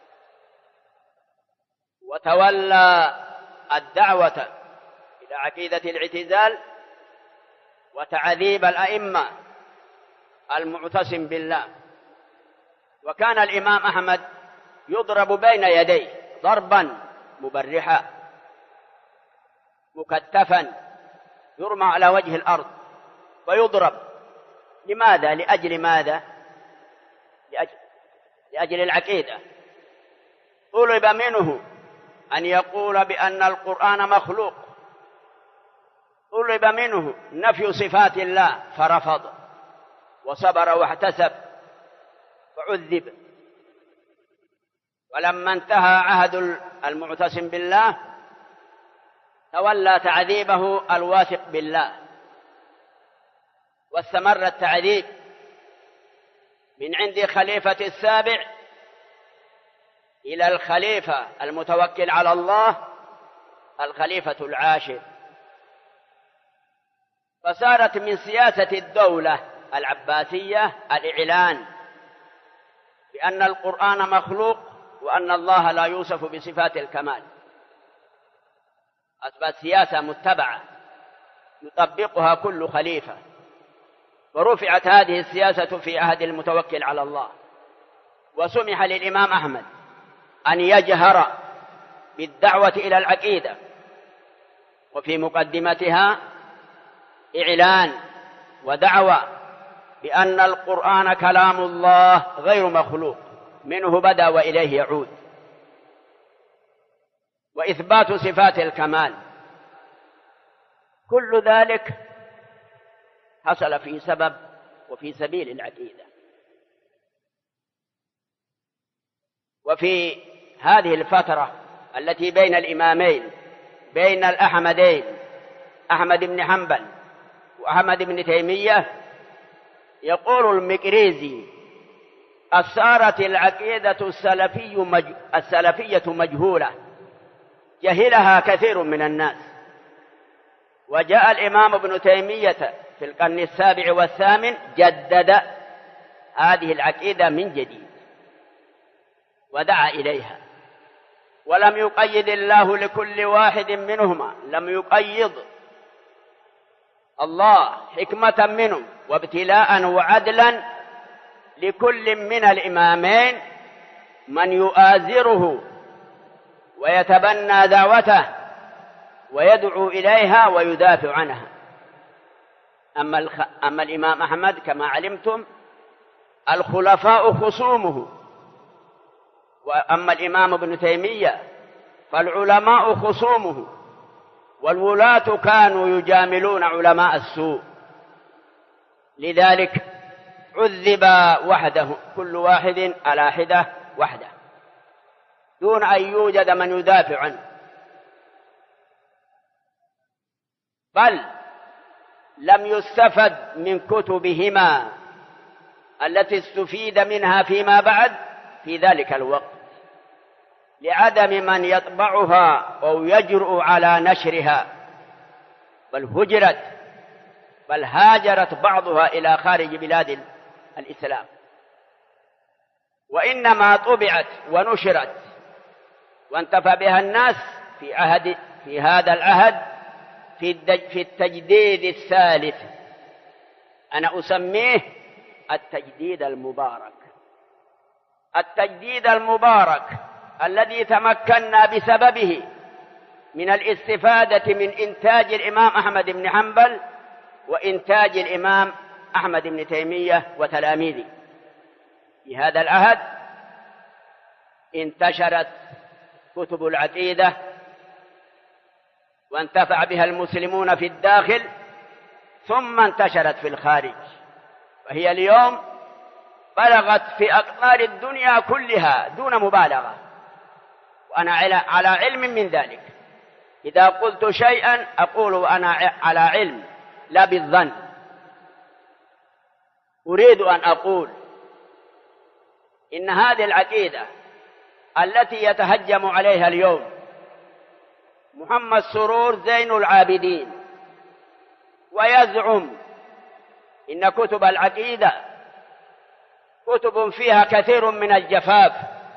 وتولى الدعوة إلى عقيدة الاعتزال وتعذيب الأئمة المعتصم بالله. وكان الإمام أحمد يضرب بين يديه ضربا مبرحا مكتفا، يرمى على وجه الأرض ويضرب. لماذا؟ لأجل ماذا؟ لأجل العقيدة. طلب منه أن يقول بأن القرآن مخلوق، طلب منه نفي صفات الله فرفض وصبر واحتسب فعذب. ولما انتهى عهد المعتصم بالله تولى تعذيبه الواثق بالله، واستمر التعذيب من عند خليفة السابع إلى الخليفة المتوكل على الله الخليفة العاشر. فصارت من سياسة الدولة العباسية الإعلان بأن القرآن مخلوق وأن الله لا يوصف بصفات الكمال. أصبحت سياسة متبعة يطبقها كل خليفة، ورفعت هذه السياسة في عهد المتوكل على الله، وسمح للإمام أحمد أن يجهر بالدعوة إلى العقيدة، وفي مقدمتها إعلان ودعوة بأن القرآن كلام الله غير مخلوق، منه بدأ وإليه يعود، وإثبات صفات الكمال. كل ذلك حصل في سبب وفي سبيل العقيدة. وفي هذه الفترة التي بين الإمامين، بين الأحمدين، أحمد بن حنبل وأحمد بن تيمية، يقول المقريزي: صارت العقيدة السلفية مجهولة، جهلها كثير من الناس. وجاء الإمام ابن تيمية في القرن السابع والثامن جدد هذه العقيدة من جديد ودعا إليها، ولم يقيد الله لكل واحد منهما، لم يقيد الله حكمة منهم وابتلاء وعدلا لكل من الإمامين من يؤازره ويتبنى دعوته ويدعو إليها ويدافع عنها. أما الإمام أحمد كما علمتم الخلفاء خصومه، وأما الإمام ابن تيمية فالعلماء خصومه، والولاة كانوا يجاملون علماء السوء، لذلك عذب وحده، كل واحد على حدة وحده دون أن يوجد من يدافع عنه. بل لم يستفد من كتبهما التي استفيد منها فيما بعد في ذلك الوقت، لعدم من يطبعها أو يجرؤ على نشرها، بل هاجرت بعضها إلى خارج بلاد الإسلام، وإنما طبعت ونشرت وانتفع بها الناس في هذا العهد في التجديد الثالث، أنا أسميه التجديد المبارك، التجديد المبارك الذي تمكنا بسببه من الاستفادة من إنتاج الإمام أحمد بن حنبل وإنتاج الإمام أحمد بن تيمية وتلاميذه. في هذا العهد انتشرت كتب العقيدة وانتفع بها المسلمون في الداخل، ثم انتشرت في الخارج، وهي اليوم بلغت في أقطار الدنيا كلها دون مبالغة، وأنا على علم من ذلك. إذا قلت شيئا أقول وأنا على علم لا بالظن. أريد أن أقول إن هذه العقيدة التي يتهجم عليها اليوم محمد سرور زين العابدين ويزعم إن كتب العقيدة كتب فيها كثير من الجفاف،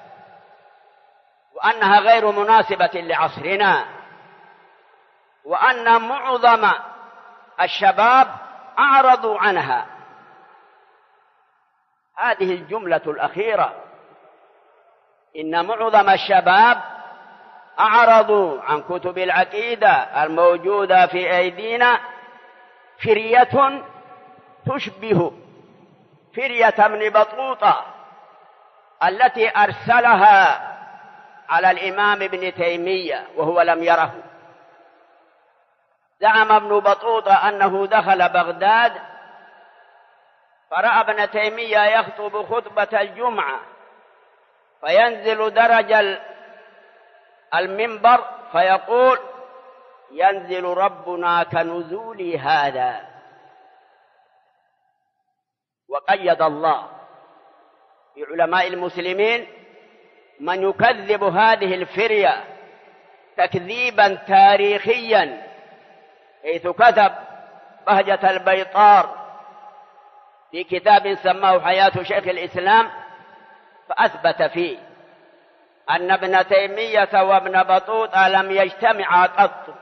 وأنها غير مناسبة لعصرنا، وأن معظم الشباب أعرضوا عنها. هذه الجملة الأخيرة، إن معظم الشباب أعرضوا عن كتب العقيدة الموجودة في أيدينا، فرية تشبه فرية ابن بطوطة التي أرسلها على الإمام ابن تيمية وهو لم يره. زعم ابن بطوطة أنه دخل بغداد فرأى ابن تيمية يخطب خطبة الجمعة، فينزل درج المنبر فيقول: ينزل ربنا كنزول هذا. وقيد الله بعلماء المسلمين من يكذب هذه الفرية تكذيبا تاريخيا، حيث كتب بهجة البيطار في كتاب سماه حياة شيخ الإسلام، فأثبت فيه أن ابن تيمية وابن بطوطة لم يجتمعا قط،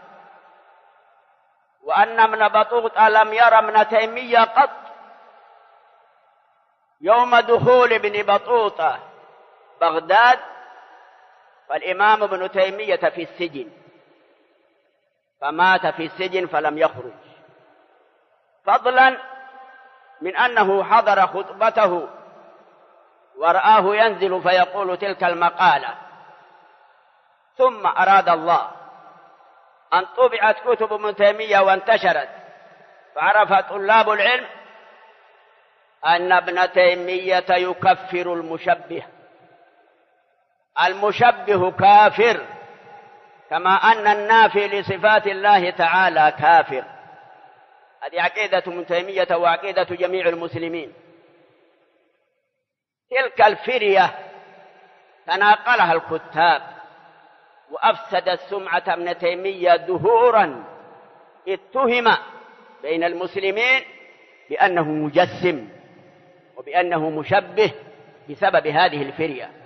وأن ابن بطوطة لم يرى ابن تيمية قط. يوم دخول ابن بطوطة بغداد فالإمام ابن تيمية في السجن، فمات في السجن فلم يخرج، فضلا من أنه حضر خطبته ورآه ينزل فيقول تلك المقالة. ثم أراد الله أن طبعت كتب ابن تيمية وانتشرت، فعرف طلاب العلم أن ابن تيمية يكفر المشبه كافر كما أن النافي لصفات الله تعالى كافر. هذه عقيدة ابن تيمية وعقيدة جميع المسلمين. تلك الفرية تناقلها الكتاب وأفسدت سمعة ابن تيمية دهورا، اتهم بين المسلمين بأنه مجسم وبأنه مشبه بسبب هذه الفرية.